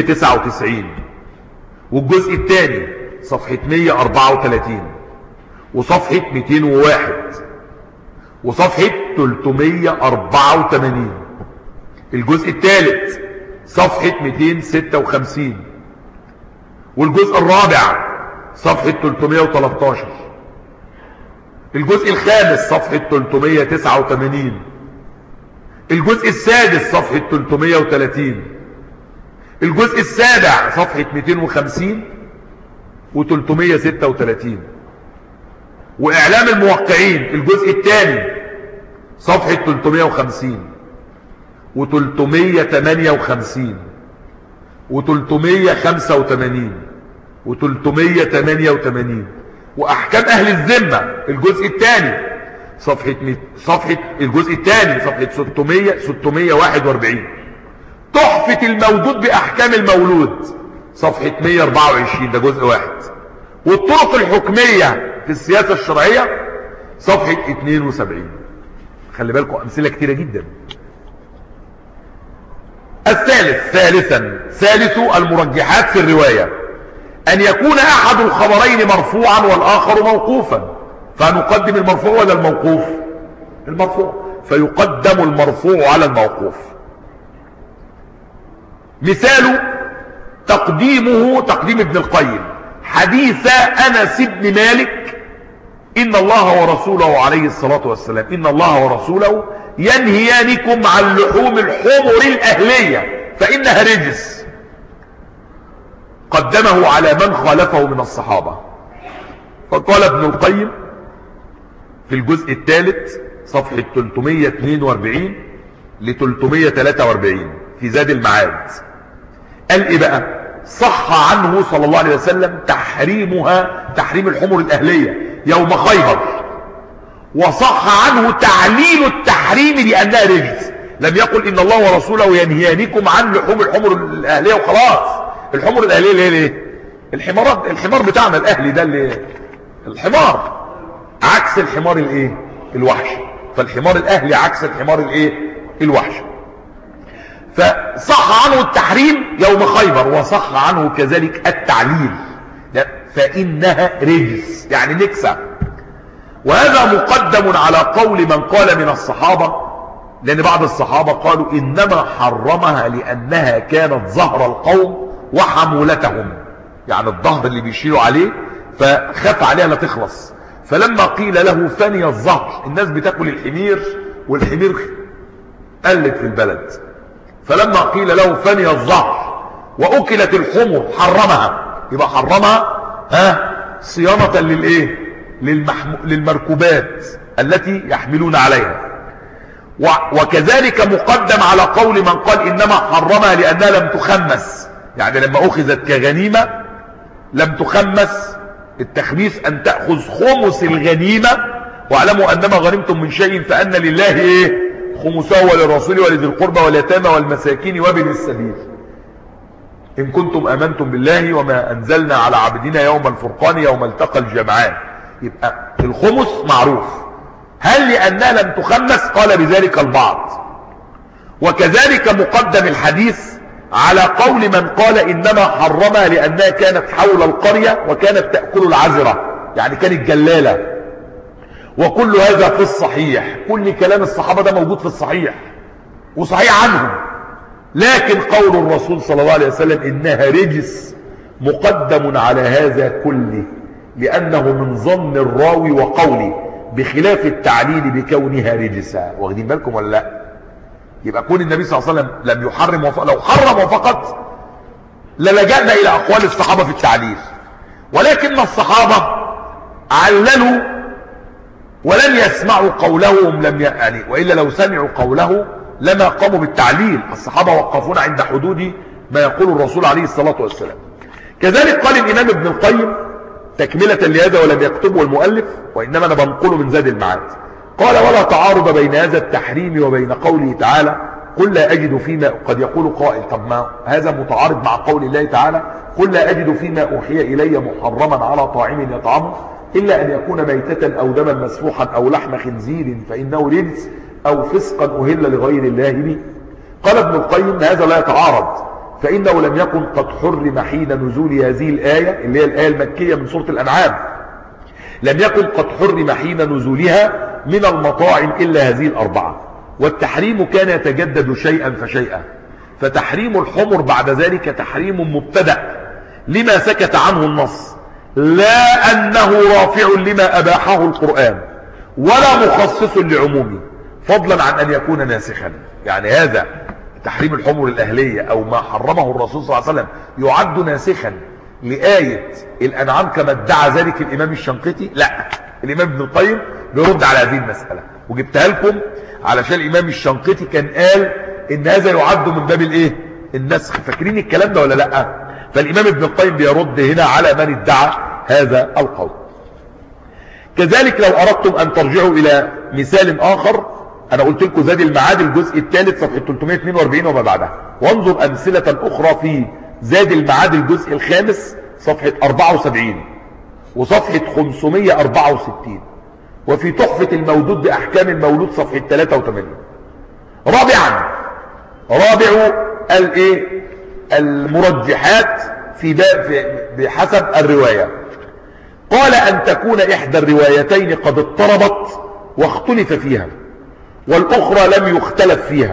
والجزء الثاني صفحه مئة واربعة وثلاثين وصفحه مئتين وواحد وصفحه ثلاثمائة واربعة وثمانين، الجزء الثالث صفحه مئتين وستة وخمسين، والجزء الرابع صفحه ثلاثمائة وثلاثة عشر، الجزء الخامس صفحه ثلاثمائة وتسعة وثمانين، الجزء السادس صفحه ثلاثمائة وثلاثين، الجزء السابع صفحه مئتين وخمسين وثلاثمائة وستة وثلاثين، واعلام الموقعين الجزء الثاني صفحه ثلاثمائة وخمسين وثلاثمائة وثمانية وخمسين وثلاثمائة وخمسة وثمانين وثلاثمائة وثمانية وثمانين، واحكام اهل الذمه الجزء الثاني صفحه صفحه الجزء الثاني صفحه ستمائة ستمائة وواحد وأربعين، تحفه الموجود باحكام المولود صفحه مئة واربعة وعشرين، ده جزء واحد، والطرق الحكميه في السياسه الشرعيه صفحه اثنين وسبعين. خلي بالكم امثله كتيره جدا. الثالث ثالثا ثالث المرجحات في الروايه ان يكون احد الخبرين مرفوعا والاخر موقوفا، فنقدم المرفوع ولا الموقوف؟ المرفوع، فيقدم المرفوع على الموقوف. مثال تقديمه تقديم ابن القيم حديث انس بن مالك ان الله ورسوله عليه الصلاة والسلام ان الله ورسوله ينهيانكم عن لحوم الحمر الاهلية فانها رجس، قدمه على من خالفه من الصحابة. فقال ابن القيم في الجزء الثالث صفحة ثلاثمائة واثنين وأربعين ل ثلاثمائة وثلاثة وأربعين في زاد المعاد، قال ايه بقى؟ صح عنه صلى الله عليه وسلم تحريمها تحريم الحمر الاهلية يوم خيبر، وصح عنه تعليل التحريم لانها رجس، لم يقل ان الله ورسوله ينهيانكم عن لحوم الحمر الاهلية وخلاص. الحمر الاهلية اللي هي ايه؟ الحمارات، الحمار بتاعنا الاهلي ده اللي الحمار عكس الحمار الايه؟ الوحش. فالحمار الاهلي عكس الحمار الايه؟ الوحش. فصح عنه التحريم يوم خيبر، وصح عنه كذلك التعليل فانها رجس يعني نكسة. وهذا مقدم على قول من قال من الصحابة، لان بعض الصحابة قالوا انما حرمها لانها كانت ظهر القوم وحمولتهم، يعني الظهر اللي بيشيلوا عليه فخاف عليها لا تخلص. فلما قيل له فني الظهر، الناس بتاكل الحمير والحمير قلت في البلد، فلما قيل له فني الظهر واكلت الحمر حرمها، يبقى حرمها ها صيانة للايه؟ للمحم... للمركوبات التي يحملون عليها. و... وكذلك مقدم على قول من قال إنما حرمها لأنها لم تخمس، يعني لما أخذت كغنيمة لم تخمس. التخميس أن تأخذ خمس الغنيمة، واعلموا أنما غنمتم من شيء فأن لله إيه خمسه وللرسول ولذي القربى واليتامى والمساكين وابن السبيل إن كنتم آمنتم بالله وما أنزلنا على عبدنا يوم الفرقان يوم التقى الجمعان. يبقى الخمس معروف. هل لأنها لم تخمس؟ قال بذلك البعض. وكذلك مقدم الحديث على قول من قال إنما حرمها لأنها كانت حول القرية وكانت تأكل العذرة، يعني كانت جلالة. وكل هذا في الصحيح، كل كلام الصحابة ده موجود في الصحيح وصحيح عنهم. لكن قول الرسول صلى الله عليه وسلم إنها رجس مقدم على هذا كله، لأنه من ظن الراوي وقوله، بخلاف التعليل بكونها رجسا. واخدين بالكم ولا لا؟ يبقى كون النبي صلى الله عليه وسلم لم يحرم وفقط، لو حرم فقط للجأنا إلى أقوال الصحابة في التعليل، ولكن الصحابة عللوا ولم يسمعوا قولهم، لم يعني وإلا لو سمعوا قوله لما قاموا بالتعليل. الصحابة وقفون عند حدود ما يقول الرسول عليه الصلاة والسلام. كذلك قال الإمام ابن القيم تكملة لهذا ولم يكتبه المؤلف، وإنما أنا بنقله من زاد المعاد، قال ولا تعارض بين هذا التحريم وبين قوله تعالى قل لا أجد فيما، قد يقول قائل طب ما هذا متعارض مع قول الله تعالى قل لا أجد فيما أوحي إلي محرما على طاعم يطعمه إلا أن يكون ميتة أو دما مسفوحا أو لحم خنزير فإنه رجس أو فسقا أهل لغير الله به. قال ابن القيم هذا لا يتعارض، فإنه لم يكن قد حرم حين نزول هذه الآية اللي هي الآية المكية من سورة الأنعام، لم يكن قد حرم حين نزولها من المطاعم إلا هذه الأربعة، والتحريم كان يتجدد شيئا فشيئا، فتحريم الحمر بعد ذلك تحريم مبتدأ لما سكت عنه النص، لا أنه رافع لما أباحه القرآن ولا مخصص لعمومه، فضلا عن أن يكون ناسخا. يعني هذا تحريم الحمر الأهلية أو ما حرمه الرسول صلى الله عليه وسلم يعد ناسخا لآية الأنعام كما ادعى ذلك الإمام الشنقيطي؟ لا، الإمام ابن القيم بيرد على هذه المسألة، وجبتها لكم علشان الإمام الشنقيطي كان قال إن هذا يعد من باب الإيه؟ النسخ. فاكرين الكلام ده ولا لا؟ فالإمام ابن القيم بيرد هنا على من ادعى هذا القول. كذلك لو أردتم أن ترجعوا إلى مثال آخر، أنا قلت لكم زاد المعاد الجزء الثالث صفحة ثلاثمائة واثنين وأربعين وما بعدها، وانظر أمثلة أخرى في زاد المعاد الجزء الخامس صفحة أربعة وسبعين وصفحة خمسمائة وأربعة وستين، وفي تحفة المولود بأحكام المولود صفحة ثلاثة وثمانين. رابعا رابع الايه المرجحات في بحسب الرواية، قال أن تكون إحدى الروايتين قد اضطربت واختلف فيها والأخرى لم يختلف فيها،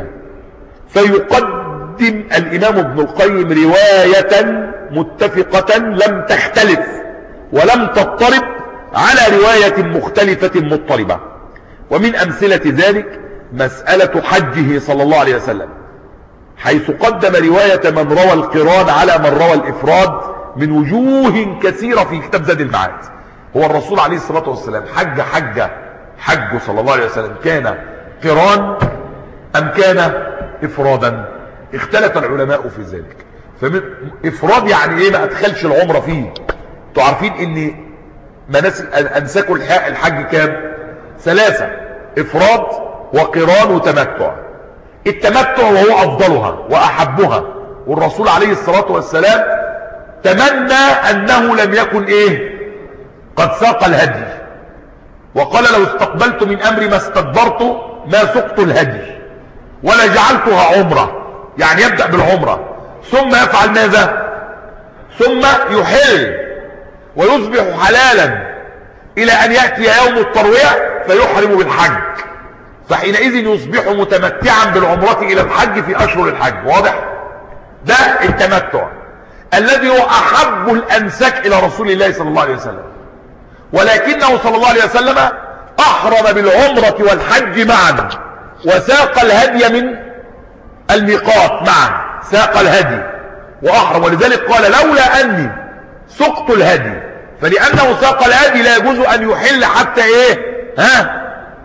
فيقدم الإمام ابن القيم رواية متفقة لم تختلف ولم تضطرب على رواية مختلفة مضطربة. ومن أمثلة ذلك مسألة حجه صلى الله عليه وسلم، حيث قدم رواية من روى القران على من روى الإفراد من وجوه كثيرة في كتاب زاد المعاد. هو الرسول عليه الصلاة والسلام حج حج حجه صلى الله عليه وسلم كان قران أم كان إفرادا؟ اختلف العلماء في ذلك. فإفراد يعني إيه؟ ما أدخلش العمرة فيه. انتوا عارفين إن مناسك أنساك الحج كام؟ ثلاثة: إفراد وقران وتمتع. التمتع وهو أفضلها وأحبها، والرسول عليه الصلاة والسلام تمنى أنه لم يكن إيه؟ قد ساق الهدي، وقال لو استقبلت من أمري ما استدبرت ما سقت الهدي ولا جعلتها عمرة، يعني يبدأ بالعمرة ثم يفعل ماذا؟ ثم يحل ويصبح حلالا إلى أن يأتي يوم التروية فيحرم بالحج، فحينئذ يصبح متمتعا بالعمرة إلى الحج في أشهر الحج. واضح؟ ده التمتع الذي هو أحب الأنسك إلى رسول الله صلى الله عليه وسلم، ولكنه صلى الله عليه وسلم أحرم بالعمرة والحج معا وساق الهدي من الميقات معا، ساق الهدي وأحرم. ولذلك قال لولا أني سقت الهدي فلأنه ساق الهدي لا يجوز أن يحل حتى إيه ها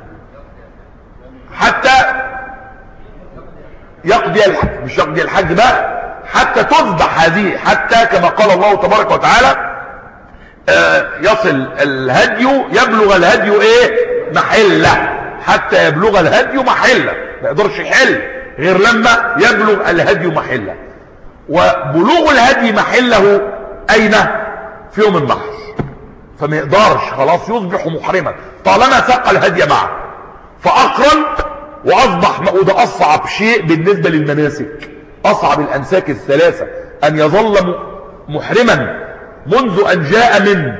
حتى يقضي الحج، مش يقضي الحج بقى، حتى تذبح هذه، حتى كما قال الله تبارك وتعالى آه يصل الهدي، يبلغ الهدي ايه محله، حتى يبلغ الهدي محله، ما يقدرش يحل غير لما يبلغ الهدي محله. وبلوغ الهدي محله اين؟ في يوم النحر، فما يقدرش خلاص يصبح محرما طالما ساق الهدي معه، فاقرن واصبح، وده اصعب شيء بالنسبه للمناسك، اصعب الانساك الثلاثه ان يظل محرما منذ ان جاء من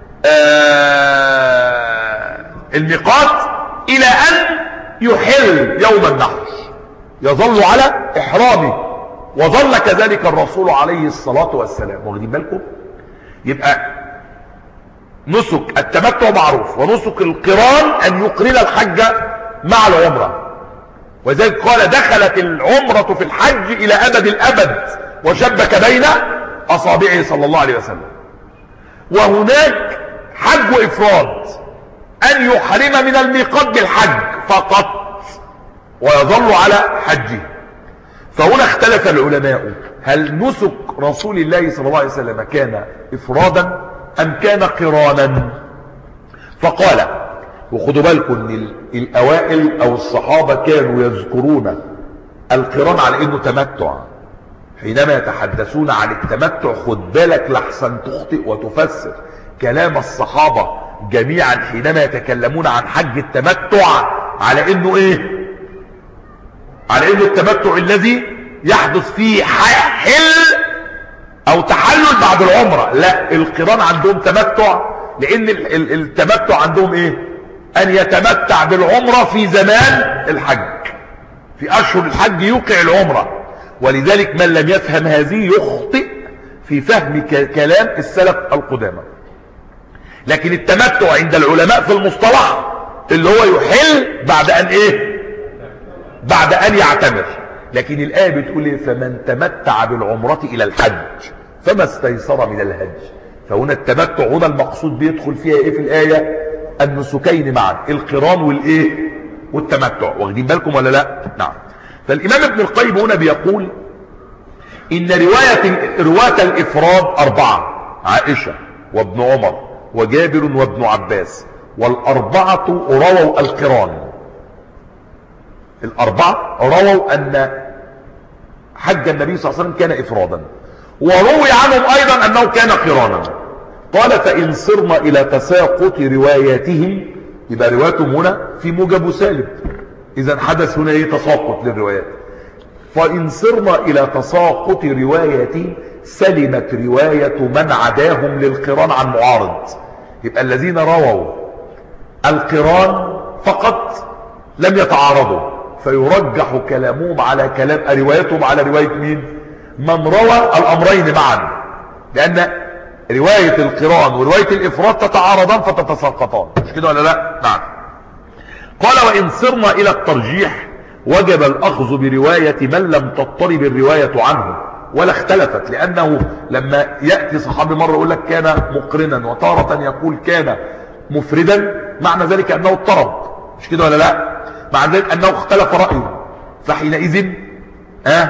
الميقات الى ان يحل يوم النحر، يظل على احرامه، وظل كذلك الرسول عليه الصلاه والسلام. واخدين بالكم؟ يبقى نسك التمتع معروف، ونسك القران ان يقرن الحج مع العمره، وذلك قال دخلت العمرة في الحج إلى أبد الأبد وشبك بين أصابعه صلى الله عليه وسلم. وهناك حج إفراد أن يحرم من الميقات بالحج فقط ويظل على حجه. فهنا اختلف العلماء هل نسك رسول الله صلى الله عليه وسلم كان إفرادا أم كان قرانا؟ فقال، وخدوا بالكم ان الاوائل او الصحابة كانوا يذكرون القران على انه تمتع، حينما يتحدثون عن التمتع خد بالك لحسن تخطئ وتفسر كلام الصحابة جميعا حينما يتكلمون عن حج التمتع على انه ايه؟ على انه التمتع الذي يحدث فيه حل او تحلل بعد العمرة. لا، القران عندهم تمتع، لان التمتع عندهم ايه؟ ان يتمتع بالعمرة في زمان الحج، في اشهر الحج يوقع العمرة. ولذلك من لم يفهم هذه يخطئ في فهم كلام السلف القدامى. لكن التمتع عند العلماء في المصطلح اللي هو يحل بعد ان ايه؟ بعد ان يعتمر. لكن الآية بتقول ايه؟ فمن تمتع بالعمرة الى الحج فما استيسر من الهدي. فهنا التمتع هنا المقصود بيدخل فيها ايه في الآية؟ النسكين معا، القران والايه؟ والتمتع. واخدين بالكم ولا لا؟ نعم. فالامام ابن القيم هنا بيقول ان رواية رواة الافراد اربعة: عائشة وابن عمر وجابر وابن عباس، والاربعة رووا القران. الاربعة رووا ان حج النبي صلى الله عليه وسلم كان افرادا، وروي عنهم ايضا انه كان قرانا. قال فإن صرنا إلى تساقط رواياتهم، يبقى رواياتهم هنا في موجب وسالب، إذا حدث هنا ايه؟ تساقط للروايات. فإن صرنا إلى تساقط رواياتهم سلمت رواية من عداهم للقران عن معارض. يبقى الذين رووا القران فقط لم يتعارضوا، فيرجح كلامهم على كلام روايتهم على رواية مين؟ من روى الأمرين معا، لأن رواية القران ورواية الإفراد تتعارضان فتتساقطان، مش كده ولا لا؟ نعم. قال وإن صرنا إلى الترجيح وجب الأخذ برواية من لم تضطرب الرواية عنه ولا اختلفت، لأنه لما يأتي صحابي مرة يقول لك كان مقرنا وتارة يقول كان مفردا، معنى ذلك أنه اضطرب، مش كده ولا لا؟ معنى ذلك أنه اختلف رأيه، فحينئذ آه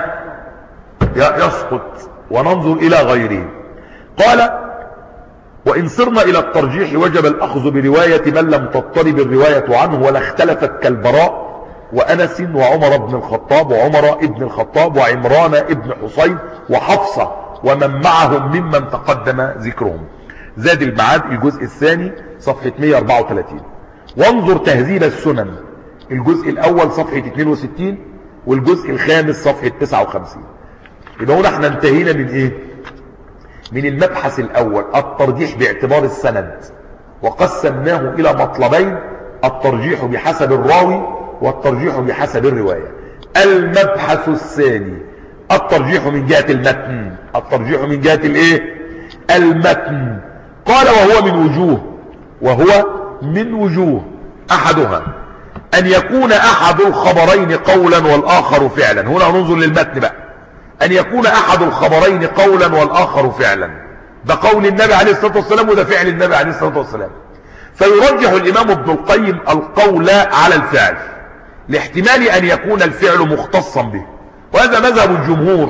يسقط وننظر إلى غيره. قال وإن صرنا إلى الترجيح وجب الأخذ برواية من لم تضطرب الرواية عنه ولا اختلفت، كالبراء وأنس وعمر بن الخطاب وعمر ابن الخطاب وعمران ابن حسين وحفصة ومن معهم ممن تقدم ذكرهم. زاد المعاد الجزء الثاني صفحة مئة وأربعة وثلاثين. وانظر تهذيب السنن الجزء الأول صفحة اثنين وستين والجزء الخامس صفحة تسعة وخمسين. يبقى هنا احنا انتهينا من ايه؟ من المبحث الأول الترجيح باعتبار السند، وقسمناه إلى مطلبين: الترجيح بحسب الراوي والترجيح بحسب الرواية. المبحث الثاني الترجيح من جهة المتن، الترجيح من جهة الايه؟ المتن. قال وهو من وجوه، وهو من وجوه أحدها أن يكون أحد الخبرين قولا والآخر فعلا. هنا ننظر للمتن بقى. أن يكون أحد الخبرين قولا والآخر فعلا. ده قول النبي عليه الصلاة والسلام وده فعل النبي عليه الصلاة والسلام. فيرجح الإمام ابن القيم القول على الفعل لاحتمال أن يكون الفعل مختصا به، وهذا مذهب الجمهور.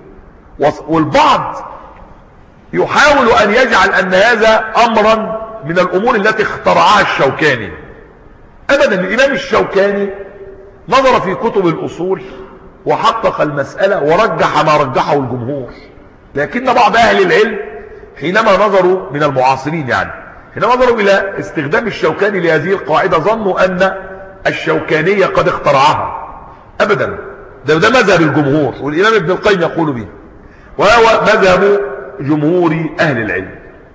والبعض يحاول أن يجعل أن هذا أمرا من الأمور التي اخترعها الشوكاني. أبدا، الإمام الشوكاني نظر في كتب الأصول وحقق المسألة ورجح ما رجحه الجمهور، لكن بعض أهل العلم حينما نظروا من المعاصرين يعني حينما نظروا إلى استخدام الشوكاني لهذه القاعدة ظنوا أن الشوكانية قد اخترعها. أبدا، ده, ده مذهب الجمهور والإمام ابن القيم يقول به، وهو مذهب جمهور أهل العلم.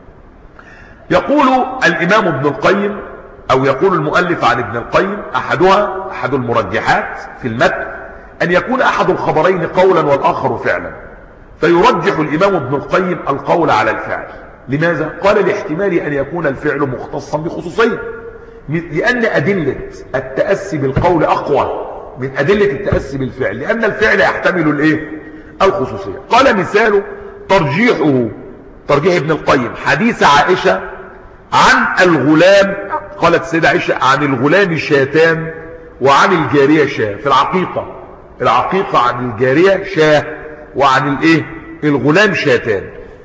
يقول الإمام ابن القيم أو يقول المؤلف عن ابن القيم أحدها أحد المرجحات في المتن أن يكون أحد الخبرين قولا والآخر فعلا، فيرجح الإمام ابن القيم القول على الفعل. لماذا؟ قال لاحتمال أن يكون الفعل مختصا بخصوصية، لأن أدلة التأسي بالقول أقوى من أدلة التأسي بالفعل، لأن الفعل يحتمل الإيه؟ الخصوصية. قال مثاله ترجيحه ترجيح ابن القيم حديث عائشة عن الغلام، قالت السيدة عائشة عن الغلام شاتان وعن الجارية شاه. في العقيقة العقيقة عن الجارية شاه وعن الايه الغلام شاتان.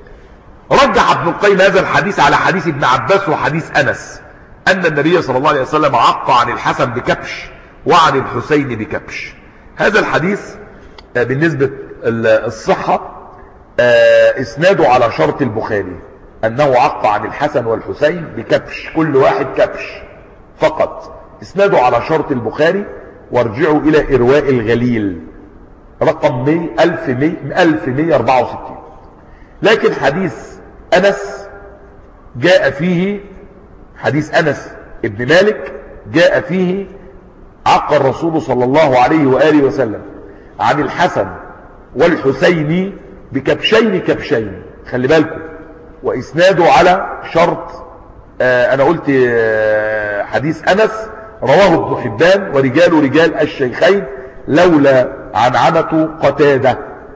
رجح ابن القيم هذا الحديث على حديث ابن عباس وحديث أنس أن النبي صلى الله عليه وسلم عق عن الحسن بكبش وعن الحسين بكبش. هذا الحديث بالنسبة الصحة اسناده على شرط البخاري، أنه عق عن الحسن والحسين بكبش، كل واحد كبش فقط. اسناده على شرط البخاري، وارجعوا إلى إرواء الغليل رقم ألف ومئة وأربعة وستين. لكن حديث أنس جاء فيه حديث أنس ابن مالك جاء فيه عق الرسول صلى الله عليه وآله وسلم عن الحسن والحسين بكبشين كبشين، خلي بالكم، وإسناده على شرط آه أنا قلت آه حديث أنس رواه ابن حبان ورجال رجال الشيخين لولا عنعنة قتادة.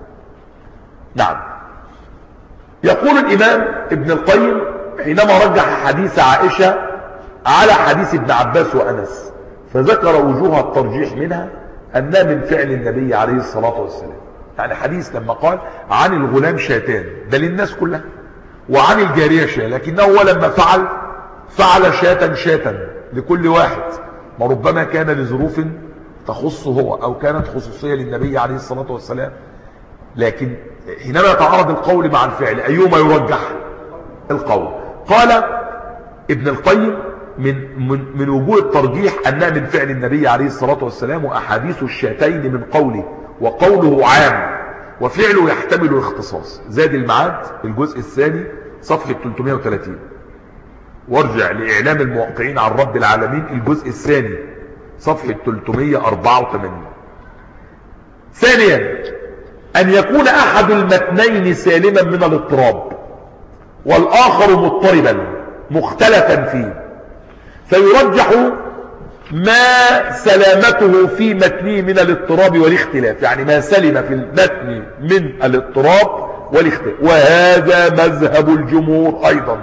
نعم. يقول الإمام ابن القيم حينما رجح حديث عائشة على حديث ابن عباس وأنس، فذكر وجوه الترجيح منها أنها من فعل النبي عليه الصلاة والسلام. يعني حديث لما قال عن الغلام شاتان ده للناس كلها، وعن الجارية شاة، لكنه هو لما فعل فعل شاتا شاتا لكل واحد، ما ربما كان لظروف تخصه هو أو كانت خصوصية للنبي عليه الصلاة والسلام. لكن حينما يتعارض القول مع الفعل أيهما يرجح؟ القول. قال ابن القيم من, من, من وجوه الترجيح أنها من فعل النبي عليه الصلاة والسلام، وأحاديث الشاتين من قوله، وقوله عام وفعله يحتمل الاختصاص. زاد المعاد الجزء الثاني صفحة ثلاثمئة وثلاثين، وارجع لإعلام الموقعين عن رب العالمين الجزء الثاني صفحة ثلاثمئة وأربعة وثمانين. ثانيا أن يكون أحد المتنين سالما من الاضطراب والآخر مضطربا مختلفا فيه، فيرجح ما سلامته في متنه من الاضطراب والاختلاف، يعني ما سلم في المتن من الاضطراب والاختلاف. وهذا مذهب الجمهور أيضا،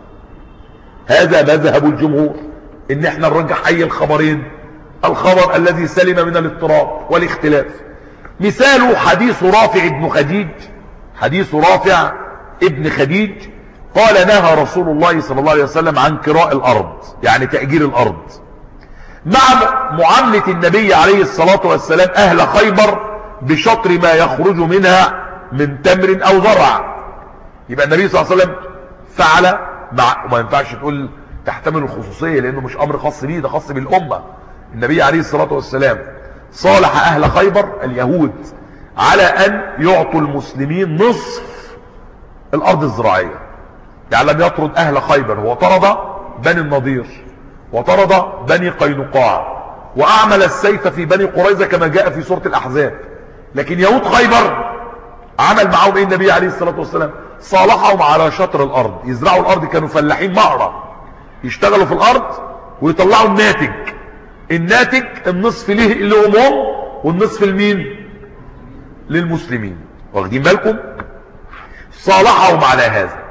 هذا مذهب الجمهور ان احنا نرجح اي الخبرين، الخبر الذي سلم من الاضطراب والاختلاف. مثال حديث رافع ابن خديج حديث رافع ابن خديج قال نهى رسول الله صلى الله عليه وسلم عن كراء الأرض، يعني تأجير الأرض، مع معاملة النبي عليه الصلاة والسلام أهل خيبر بشطر ما يخرج منها من تمر أو زرع. يبقى النبي صلى الله عليه وسلم فعل مع، وما ينفعش تقول تحتمل الخصوصية لأنه مش أمر خاص بيه، ده خاص بالأمة. النبي عليه الصلاة والسلام صالح أهل خيبر اليهود على أن يعطوا المسلمين نصف الأرض الزراعية، يعني لم يطرد أهل خيبر، هو طرد بني النضير وطرد بني قينقاع وأعمل السيف في بني قريظة كما جاء في سورة الأحزاب. لكن يهود خيبر عمل معهم ايه النبي عليه الصلاة والسلام؟ صالحهم على شطر الأرض، يزرعوا الأرض، كانوا فلاحين مهرة، يشتغلوا في الأرض ويطلعوا الناتج. الناتج النصف ليه لهم هم والنصف لمين؟ للمسلمين. واخدين بالكم؟ صالحهم على هذا.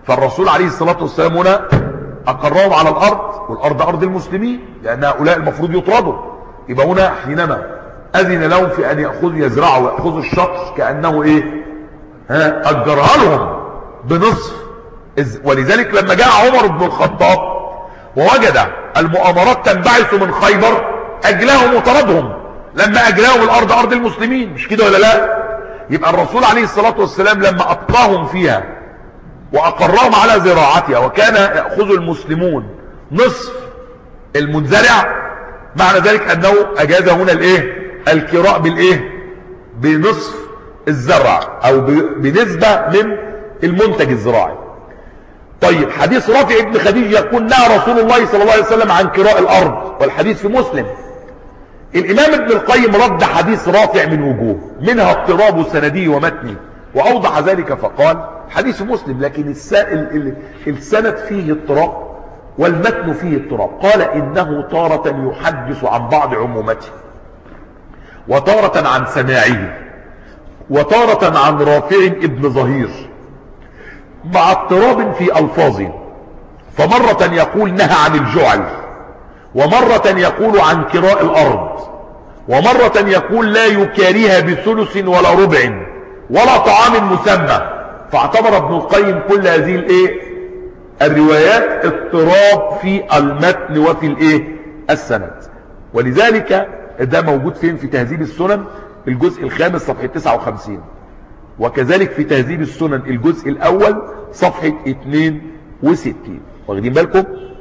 فالرسول عليه الصلاة والسلام هنا أقرهم على الأرض، والأرض أرض المسلمين لأن هؤلاء المفروض يطردوا. يبقى هنا حينما أذن لهم في أن يأخذوا يزرعوا ويأخذوا الشطر كأنه إيه؟ ها أجرها لهم بنصف. ولذلك لما جاء عمر بن الخطاب ووجد المؤامرات تنبعث من خيبر أجلهم وطردهم. لما أجلهم الأرض أرض المسلمين، مش كده ولا لا؟ يبقى الرسول عليه الصلاة والسلام لما أبقاهم فيها وأقرهم على زراعتها وكان يأخذ المسلمون نصف المنزرع، معنى ذلك أنه أجاز هنا الإيه؟ الكراء بالإيه؟ بنصف الزرع أو بنسبة من المنتج الزراعي. طيب حديث رافع ابن خديج يقول نهى رسول الله صلى الله عليه وسلم عن كراء الأرض، والحديث في مسلم. الإمام ابن القيم رد حديث رافع من وجوه، منها اضطراب سندي ومتني، وأوضح ذلك فقال حديث مسلم لكن السند فيه اضطراب والمتن فيه اضطراب. قال إنه تارة يحدث عن بعض عمومته، وتارة عن سماعه، وتارة عن رافع ابن ظهير، مع اضطراب في ألفاظه. فمرة يقول نهى عن الجعل، ومرة يقول عن كراء الأرض، ومرة يقول لا يكاريها بثلث ولا ربع ولا طعام مسمى. فاعتبر ابن القيم كل هذه الايه الروايات اضطراب في المتن وفي الايه السند. ولذلك ده موجود فين؟ في تهذيب السنن الجزء الخامس صفحة تسعة وخمسين، وكذلك في تهذيب السنن الجزء الاول صفحة اثنين وستين. واخدين بالكم؟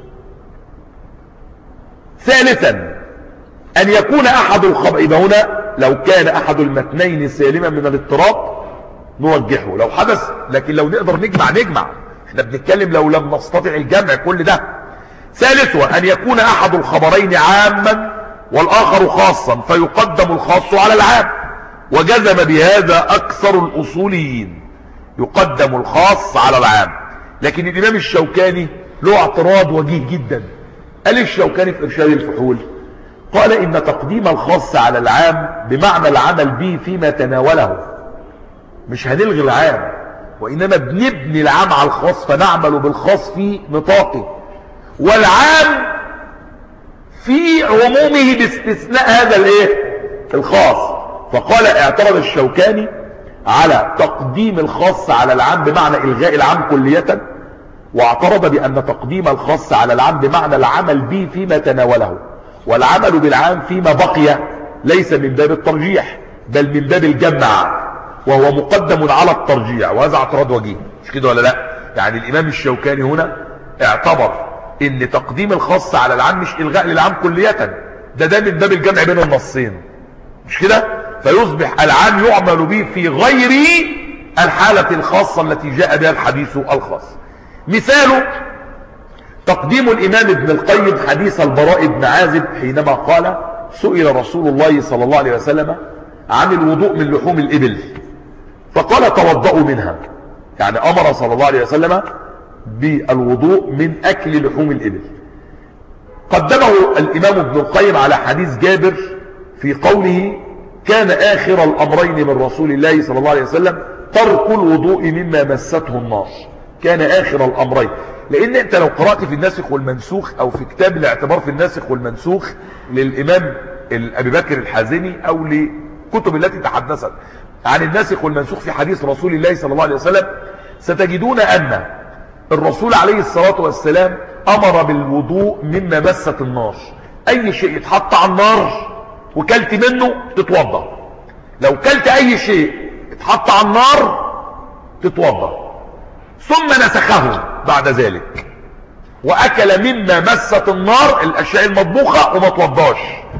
ثالثا ان يكون احد الخبر، يبقى هنا لو كان احد المتنين سالما من الاضطراب نوجهه لو حدث، لكن لو نقدر نجمع نجمع، احنا بنتكلم لو لم نستطع الجمع كل ده. ثالثا ان يكون احد الخبرين عاما والاخر خاصا فيقدم الخاص على العام، وجزم بهذا اكثر الاصوليين، يقدم الخاص على العام. لكن الامام الشوكاني له اعتراض وجيه جدا. قال الشوكاني في ارشاد الفحول، قال ان تقديم الخاص على العام بمعنى العمل به فيما تناوله، مش هنلغي العام وانما بنبني العام على الخاص فنعمل بالخاص في نطاقه، والعام في عمومه باستثناء هذا الايه الخاص. فقال اعترض الشوكاني على تقديم الخاص على العام بمعنى الغاء العام كلية، واعترض بان تقديم الخاص على العام بمعنى العمل به فيما تناوله، والعمل بالعام فيما بقي ليس من باب الترجيح بل من باب الجمع، وهو مقدم على الترجيع. وهذا اعتراض وجيه، مش كده ولا لا؟ يعني الامام الشوكاني هنا اعتبر ان تقديم الخاص على العام مش الغاء للعام كلية، ده ده من باب الجمع بين النصين، مش كده؟ فيصبح العام يعمل به في غير الحالة الخاصة التي جاء بها الحديث الخاص. مثاله تقديم الامام ابن القيم حديث البراء بن عازب حينما قال سئل رسول الله صلى الله عليه وسلم عن الوضوء من لحوم الإبل فقال توضؤوا منها، يعني أمر صلى الله عليه وسلم بالوضوء من أكل لحوم الإبل. قدمه الإمام ابن القيم على حديث جابر في قوله كان آخر الأمرين من رسول الله صلى الله عليه وسلم ترك الوضوء مما مسته النار. كان آخر الأمرين، لأن أنت لو قرأت في الناسخ والمنسوخ أو في كتاب الاعتبار في الناسخ والمنسوخ للإمام أبي بكر الحازمي أو لكتب التي تحدثت عن الناسخ والمنسوخ في حديث رسول الله صلى الله عليه وسلم، ستجدون أن الرسول عليه الصلاة والسلام أمر بالوضوء مما مست النار. أي شيء يتحط على النار وكلت منه تتوضأ، لو كلت أي شيء يتحط على النار تتوضأ. ثم نسخه بعد ذلك وأكل مما مست النار الأشياء المطبوخة وما توضاش.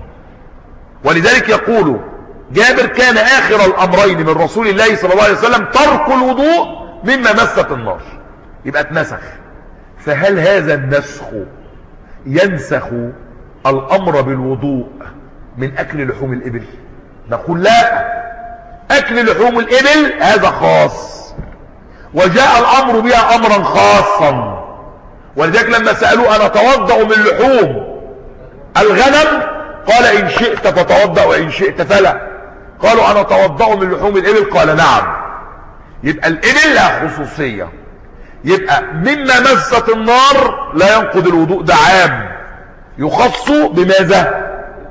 ولذلك يقول جابر كان آخر الأمرين من رسول الله صلى الله عليه وسلم ترك الوضوء مما مست النار، يبقى اتنسخ. فهل هذا النسخ ينسخ الأمر بالوضوء من أكل لحوم الإبل؟ نقول لا، أكل لحوم الإبل هذا خاص وجاء الأمر بها أمرا خاصا. ولذلك لما سألوا أنا توضأ من لحوم الغنم قال إن شئت فتوضأ وإن شئت فلا. قالوا أنا توضأ من لحوم الإبل قال نعم. يبقى الإبل لها خصوصية، يبقى مما مست النار لا ينقض الوضوء، ده عام يخص بماذا؟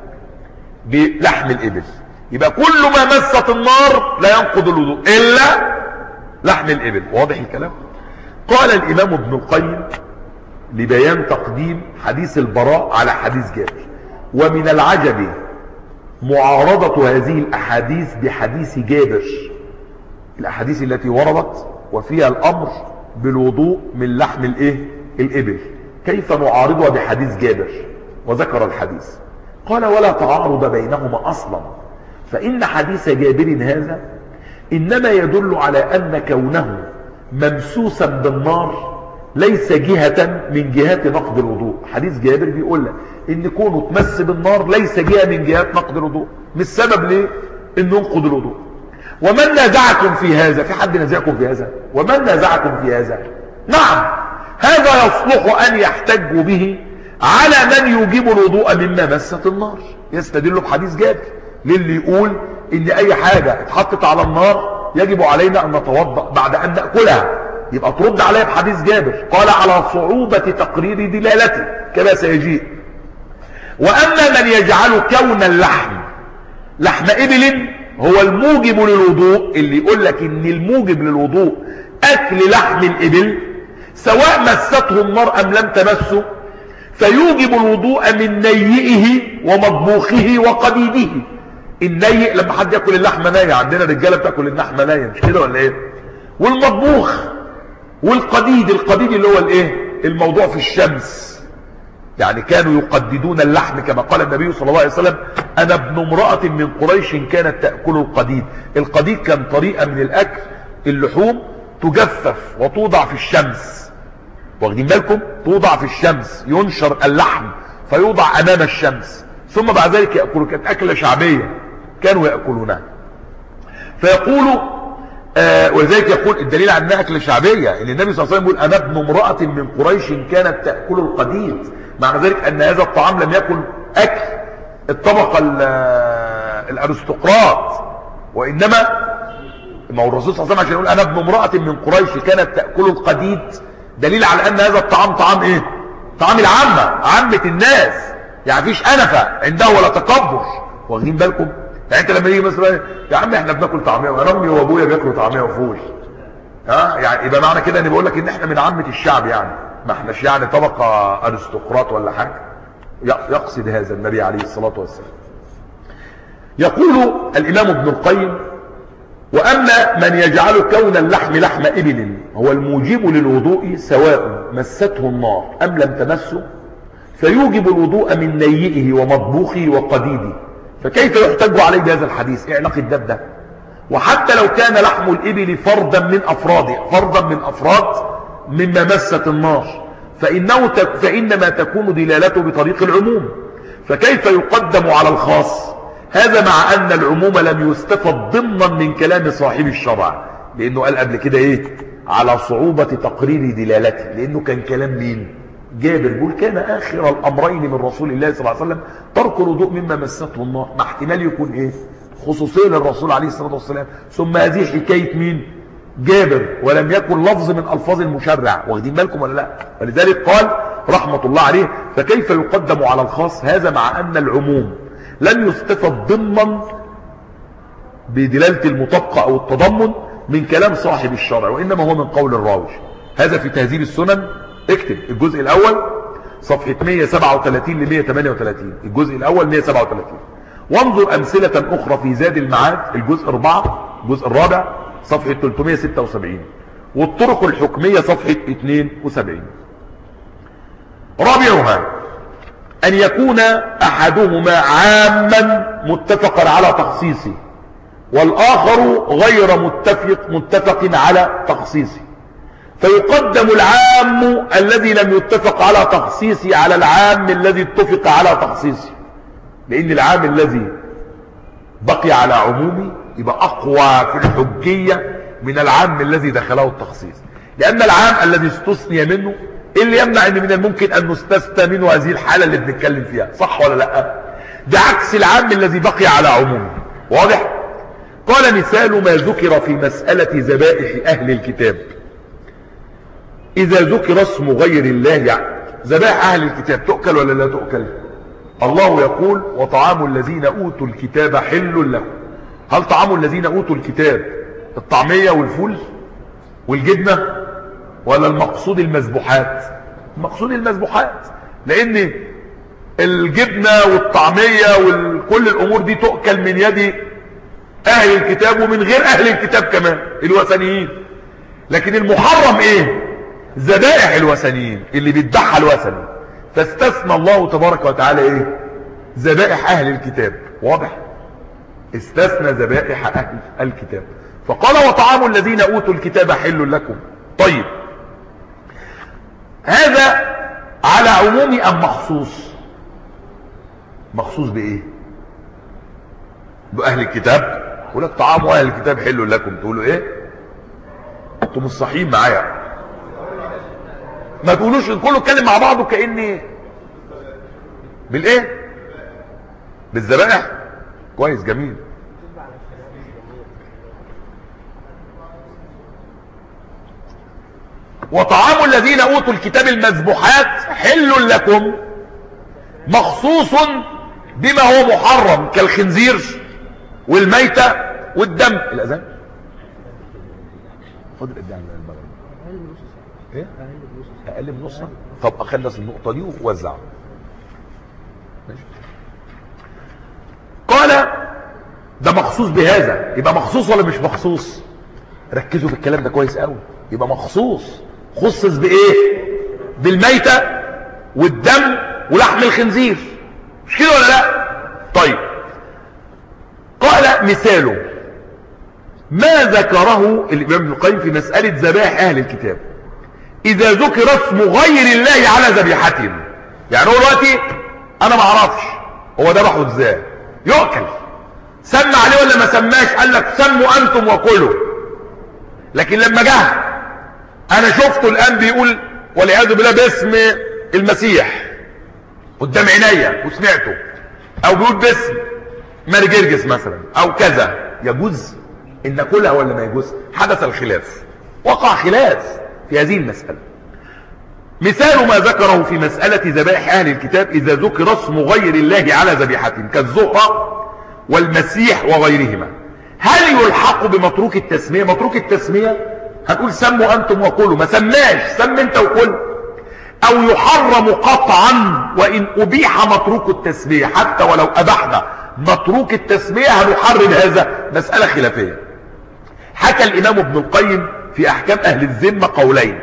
بلحم الإبل. يبقى كل ما مست النار لا ينقض الوضوء إلا لحم الإبل. واضح الكلام؟ قال الإمام ابن القيم لبيان تقديم حديث البراء على حديث جابر: ومن العجب معارضة هذه الأحاديث بحديث جابر، الأحاديث التي وردت وفيها الأمر بالوضوء من لحم الإيه؟ الإبل، كيف نعارضها بحديث جابر؟ وذكر الحديث. قال: ولا تعارض بينهما أصلا، فإن حديث جابر هذا إنما يدل على أن كونه ممسوسا بالنار ليس جهة من جهات نقض الوضوء. حديث جابر بيقول لك إن كونه تمس بالنار ليس جهة من جهات نقض الوضوء، مش سبب ليه إنه ينقض الوضوء. ومن نازعكم في هذا، في حد نازعكم في هذا؟ ومن نازعكم في هذا؟ نعم، هذا يصلح أن يحتجوا به على من يجيب الوضوء مما مست النار. يستدل بحديث جابر للي يقول إن أي حاجة اتحطت على النار يجب علينا أن نتوضأ بعد أن نأكلها، يبقى ترد عليه بحديث جابر. قال: على صعوبة تقرير دلالته كما سيجيء. وأما من يجعل كون اللحم لحم إبل هو الموجب للوضوء، اللي يقول لك إن الموجب للوضوء أكل لحم الإبل سواء مسته النار أم لم تمسه، فيوجب الوضوء من نيئه ومطبوخه وقديده. النيئ لما حد يأكل اللحمة نية، عندنا رجالة بتأكل اللحمة نية مش كده ولا ايه؟ والمطبوخ والقديد، القديد اللي هو الايه؟ الموضوع في الشمس. يعني كانوا يقددون اللحم كما قال النبي صلى الله عليه وسلم: انا ابن امرأة من قريش كانت تأكل القديد. القديد كان طريقة من الاكل، اللحوم تجفف وتوضع في الشمس، واخدين بالكم؟ توضع في الشمس، ينشر اللحم فيوضع امام الشمس ثم بعد ذلك يأكلوا. كانت اكلة شعبية كانوا يأكلونها. فيقولوا آه ولذلك يقول الدليل على انها اكلة شعبية ان النبي صلى الله عليه وسلم يقول: انا ابن امرأة من قريش كانت تأكل القديد. معنى ذلك ان هذا الطعام لم يكن اكل الطبقة الارستقراط، وانما ما هو الرسول صلى الله عليه وسلم عشان يقول: انا ابن امرأة من قريش كانت تأكل القديد، دليل على ان هذا الطعام طعام ايه؟ طعام العامة، عامة الناس، يعني فيش انفة عنده ولا تكبر. واخدين بالكم؟ يعني انت لما يجي مثلا: يا عم احنا بناكل طعميه، وانا امي وابويا بياكلوا طعميه وفول، ها، يعني يبقى معنى كده اني بقول لك ان احنا من عامة الشعب، يعني ما احناش يعني طبقة ارستقراط ولا حاجة. يقصد هذا النبي عليه الصلاة والسلام. يقول الامام ابن القيم: واما من يجعل كون اللحم لحم ابل هو الموجب للوضوء سواء مسته النار ام لم تمسه، فيوجب الوضوء من نيئه ومطبوخه وقديده. فكيف يحتج عليه بهذا الحديث؟ ايه علاقه ده بده؟ وحتى لو كان لحم الابل فردا من افراده، فردا من افراد مما مست النار، فانه تك فانما تكون دلالته بطريق العموم، فكيف يقدم على الخاص؟ هذا مع ان العموم لم يستفد ضمنا من كلام صاحب الشرع، لانه قال قبل كده ايه؟ على صعوبة تقرير دلالته، لانه كان كلام مين؟ جابر. بيقول: كان اخر الامرين من رسول الله صلى الله عليه وسلم ترك الوضوء مما مسته النار. مع احتمال يكون ايه؟ خصوصيه للرسول عليه الصلاه والسلام. ثم هذه حكايه مين؟ جابر، ولم يكن لفظ من الفاظ المشرع. واخدين بالكم ولا لا؟ ولذلك قال رحمه الله عليه: فكيف يقدم على الخاص؟ هذا مع ان العموم لم يستفد ضمن بدلاله المطابقه او التضمن من كلام صاحب الشرع، وانما هو من قول الراوي. هذا في تهذيب السنن، اكتب الجزء الاول صفحة مئة وسبعة وثلاثين ل مئة وثمانية وثلاثين، الجزء الاول مئة وسبعة وثلاثين. وانظر امثلة اخرى في زاد المعاد الجزء أربعة، الجزء الرابع صفحة ثلاثمئة وستة وسبعين، والطرق الحكمية صفحة اثنين وسبعين. رابعها ان يكون احدهما عاما متفقا على تخصيصه، والاخر غير متفق متفق على تخصيصه، فيقدم العام الذي لم يتفق على تخصيصه على العام الذي اتفق على تخصيصه، لان العام الذي بقي على عمومه يبقى اقوى في الحجية من العام الذي دخله التخصيص، لان العام الذي استثني منه اللي يمنع ان من الممكن ان نستثنى منه هذه الحالة اللي بنتكلم فيها، صح ولا لا؟ ده عكس العام الذي بقي على عمومه. واضح؟ قال: مثال ما ذكر في مسألة ذبائح اهل الكتاب إذا ذكر اسم غير الله يعني ذبائح أهل الكتاب تؤكل ولا لا تؤكل؟ الله يقول وطعام الذين أوتوا الكتاب حل لكم. هل طعام الذين أوتوا الكتاب الطعمية والفول والجبنة ولا المقصود المذبوحات؟ المقصود المذبوحات، لأن الجبنة والطعمية وكل الأمور دي تؤكل من يد أهل الكتاب ومن غير أهل الكتاب كمان الوثنيين. لكن المحرم إيه؟ ذبائح الوثنيين اللي بيذبحها الوثني، فاستثنى الله تبارك وتعالى إيه؟ ذبائح أهل الكتاب. واضح؟ استثنى ذبائح أهل الكتاب فقال وطعام الذين أوتوا الكتاب حل لكم. طيب هذا على عموم أم مخصوص؟ مخصوص بإيه؟ بأهل الكتاب. يقول لك طعام أهل الكتاب حل لكم، تقولوا إيه؟ انتم الصحيين معايا، ما تقولوش كله اتكلم مع بعضه كأني بالإيه؟ بالذبائح. كويس جميل. وطعام الذين اوتوا الكتاب المذبوحات حل لكم مخصوص بما هو محرم كالخنزير والميتة والدم. الاذان فاضل قد ايه على المغرب؟ ايه اقل من نص. طب اخلص النقطه دي ووزع. ماشي. قال ده مخصوص بهذا، يبقى مخصوص ولا مش مخصوص؟ ركزوا في الكلام ده كويس قوي. يبقى مخصوص، خصص بايه؟ بالميتة والدم ولحم الخنزير، مش كده ولا لا؟ طيب قال مثاله ما ذكره الامام ابن القيم في مسألة ذبائح اهل الكتاب، اذا ذكر اسم غير الله على ذبيحتهم. يعني هو دلوقتي انا ما اعرفش هو ذبحه ازاي، يؤكل، سمى عليه ولا ما سماش؟ قال لك سموا انتم وكلوا. لكن لما جه انا شفته الان بيقول والعياذ بالله باسم المسيح قدام عينيا وسمعته، او بيقول باسم ماري جرجس مثلا او كذا، يجوز ان ناكلها ولا ما يجوز؟ حدث الخلاف، وقع خلاف في هذه المسألة. مثال ما ذكره في مسألة ذبائح اهل الكتاب اذا ذكر اسم غير الله على ذبيحتهم كالزهرة والمسيح وغيرهما، هل يلحق بمتروك التسمية؟ متروك التسمية هنقول سموا انتم وكلوا، ما سماش، سم انت وكل. او يحرم قطعا وان ابيح متروك التسمية، حتى ولو ابحنا متروك التسمية هنحرم هذا، مسألة خلافية. حكى الامام ابن القيم في احكام اهل الذمة قولين،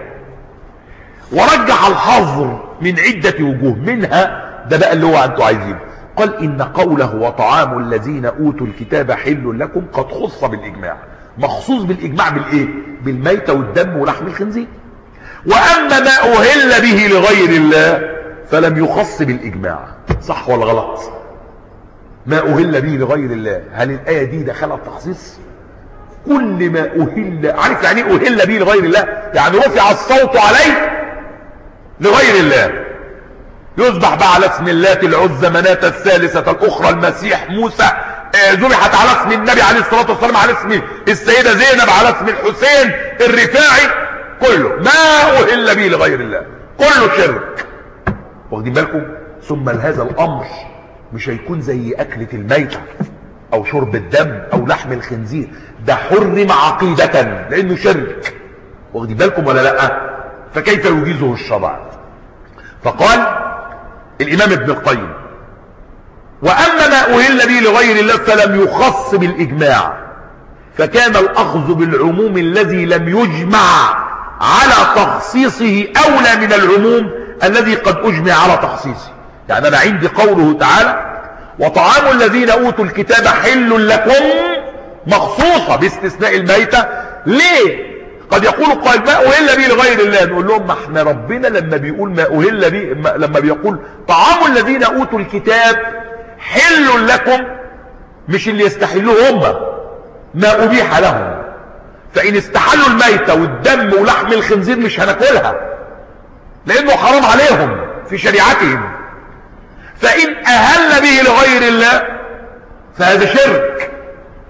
ورجح الحظر من عدة وجوه، منها ده بقى اللي هو انتوا عايزينه. قال ان قوله وطعام الذين اوتوا الكتاب حل لكم قد خص بالاجماع، مخصوص بالاجماع بالايه؟ بالميتة والدم ولحم الخنزير. واما ما اهل به لغير الله فلم يخص بالاجماع. صح ولا غلط؟ ما اهل به لغير الله، هل الايه دي دخلت تخصيص؟ كل ما اهل، عارف يعني ايه اهل به لغير الله؟ يعني رفع الصوت عليه لغير الله، يذبح بقى على اسم اللات العزى مناة الثالثة الاخرى المسيح موسى، ذبحت على اسم النبي عليه الصلاة والسلام، على اسم السيدة زينب، على اسم الحسين الرفاعي، كله ما اهل به لغير الله، كله شرك. واخدين بالكم؟ ثم هذا الامر مش هيكون زي اكلة الميتة او شرب الدم او لحم الخنزير، ده حرم عقيدة لانه شرك. واخدين بالكم ولا لا؟ فكيف يجيزه الشرع؟ فقال الامام ابن القيم واما ما اهل به لغير الله فلم يخص بالاجماع، فكان الاخذ بالعموم الذي لم يجمع على تخصيصه اولى من العموم الذي قد اجمع على تخصيصه. يعني انا عندي قوله تعالى وطعام الذين اوتوا الكتاب حل لكم مخصوصة باستثناء الميتة. ليه؟ قد يقول قائل ما اهل به لغير الله، نقول لهم ما احنا ربنا لما بيقول ما اهل به، لما بيقول طعام الذين اوتوا الكتاب حل لكم، مش اللي يستحلوه هم، ما ابيح لهم. فان استحلوا الميتة والدم ولحم الخنزير مش هناكلها لانه حرام عليهم في شريعتهم. فان اهل به لغير الله فهذا شرك،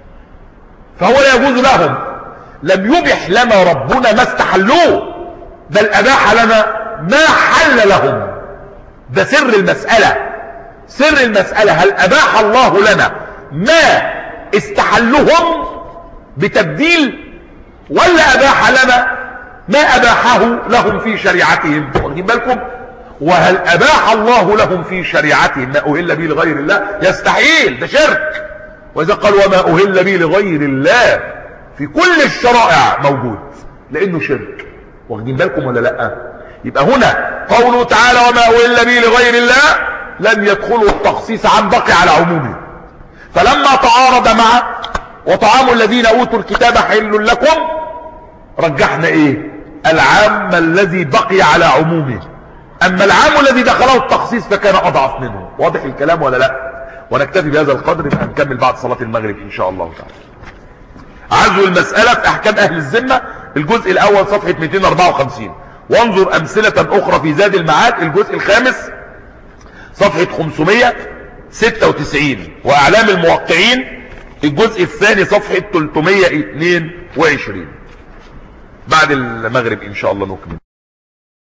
فهو لا يجوز لهم. لم يبح لنا ربنا ما استحلوه، بل اباح لنا ما حل لهم. ده سر المسألة، سر المسألة هل اباح الله لنا ما استحلهم بتبديل، ولا اباح لنا ما اباحه لهم في شريعتهم؟ واخدين بالكم؟ وهل اباح الله لهم في شريعتهم ما اهل به لغير الله؟ يستحيل، ده شرك. واذا قال وما اهل به لغير الله في كل الشرائع موجود، لانه شرك. واخدين بالكم ولا لا؟ يبقى هنا قوله تعالى وما اهل به لغير الله لم يدخله التخصيص عن بقي على عمومه. فلما تعارض مع وطعام الذين اوتوا الكتاب حل لكم، رجحنا ايه؟ العام الذي بقي على عمومه. اما العام الذي دخله التخصيص فكان اضعف منه. واضح الكلام ولا لا؟ ونكتفي بهذا القدر، يبقى نكمل بعد صلاة المغرب ان شاء الله تعالى. عزو المسألة في احكام اهل الذمة، الجزء الاول صفحة مئتين واربعة وخمسين، وانظر امثلة اخرى في زاد المعاد الجزء الخامس صفحة خمسمائة وستة وتسعين، واعلام الموقعين الجزء الثاني صفحة ثلاثمائة واثنين وعشرين. بعد المغرب ان شاء الله نكمل.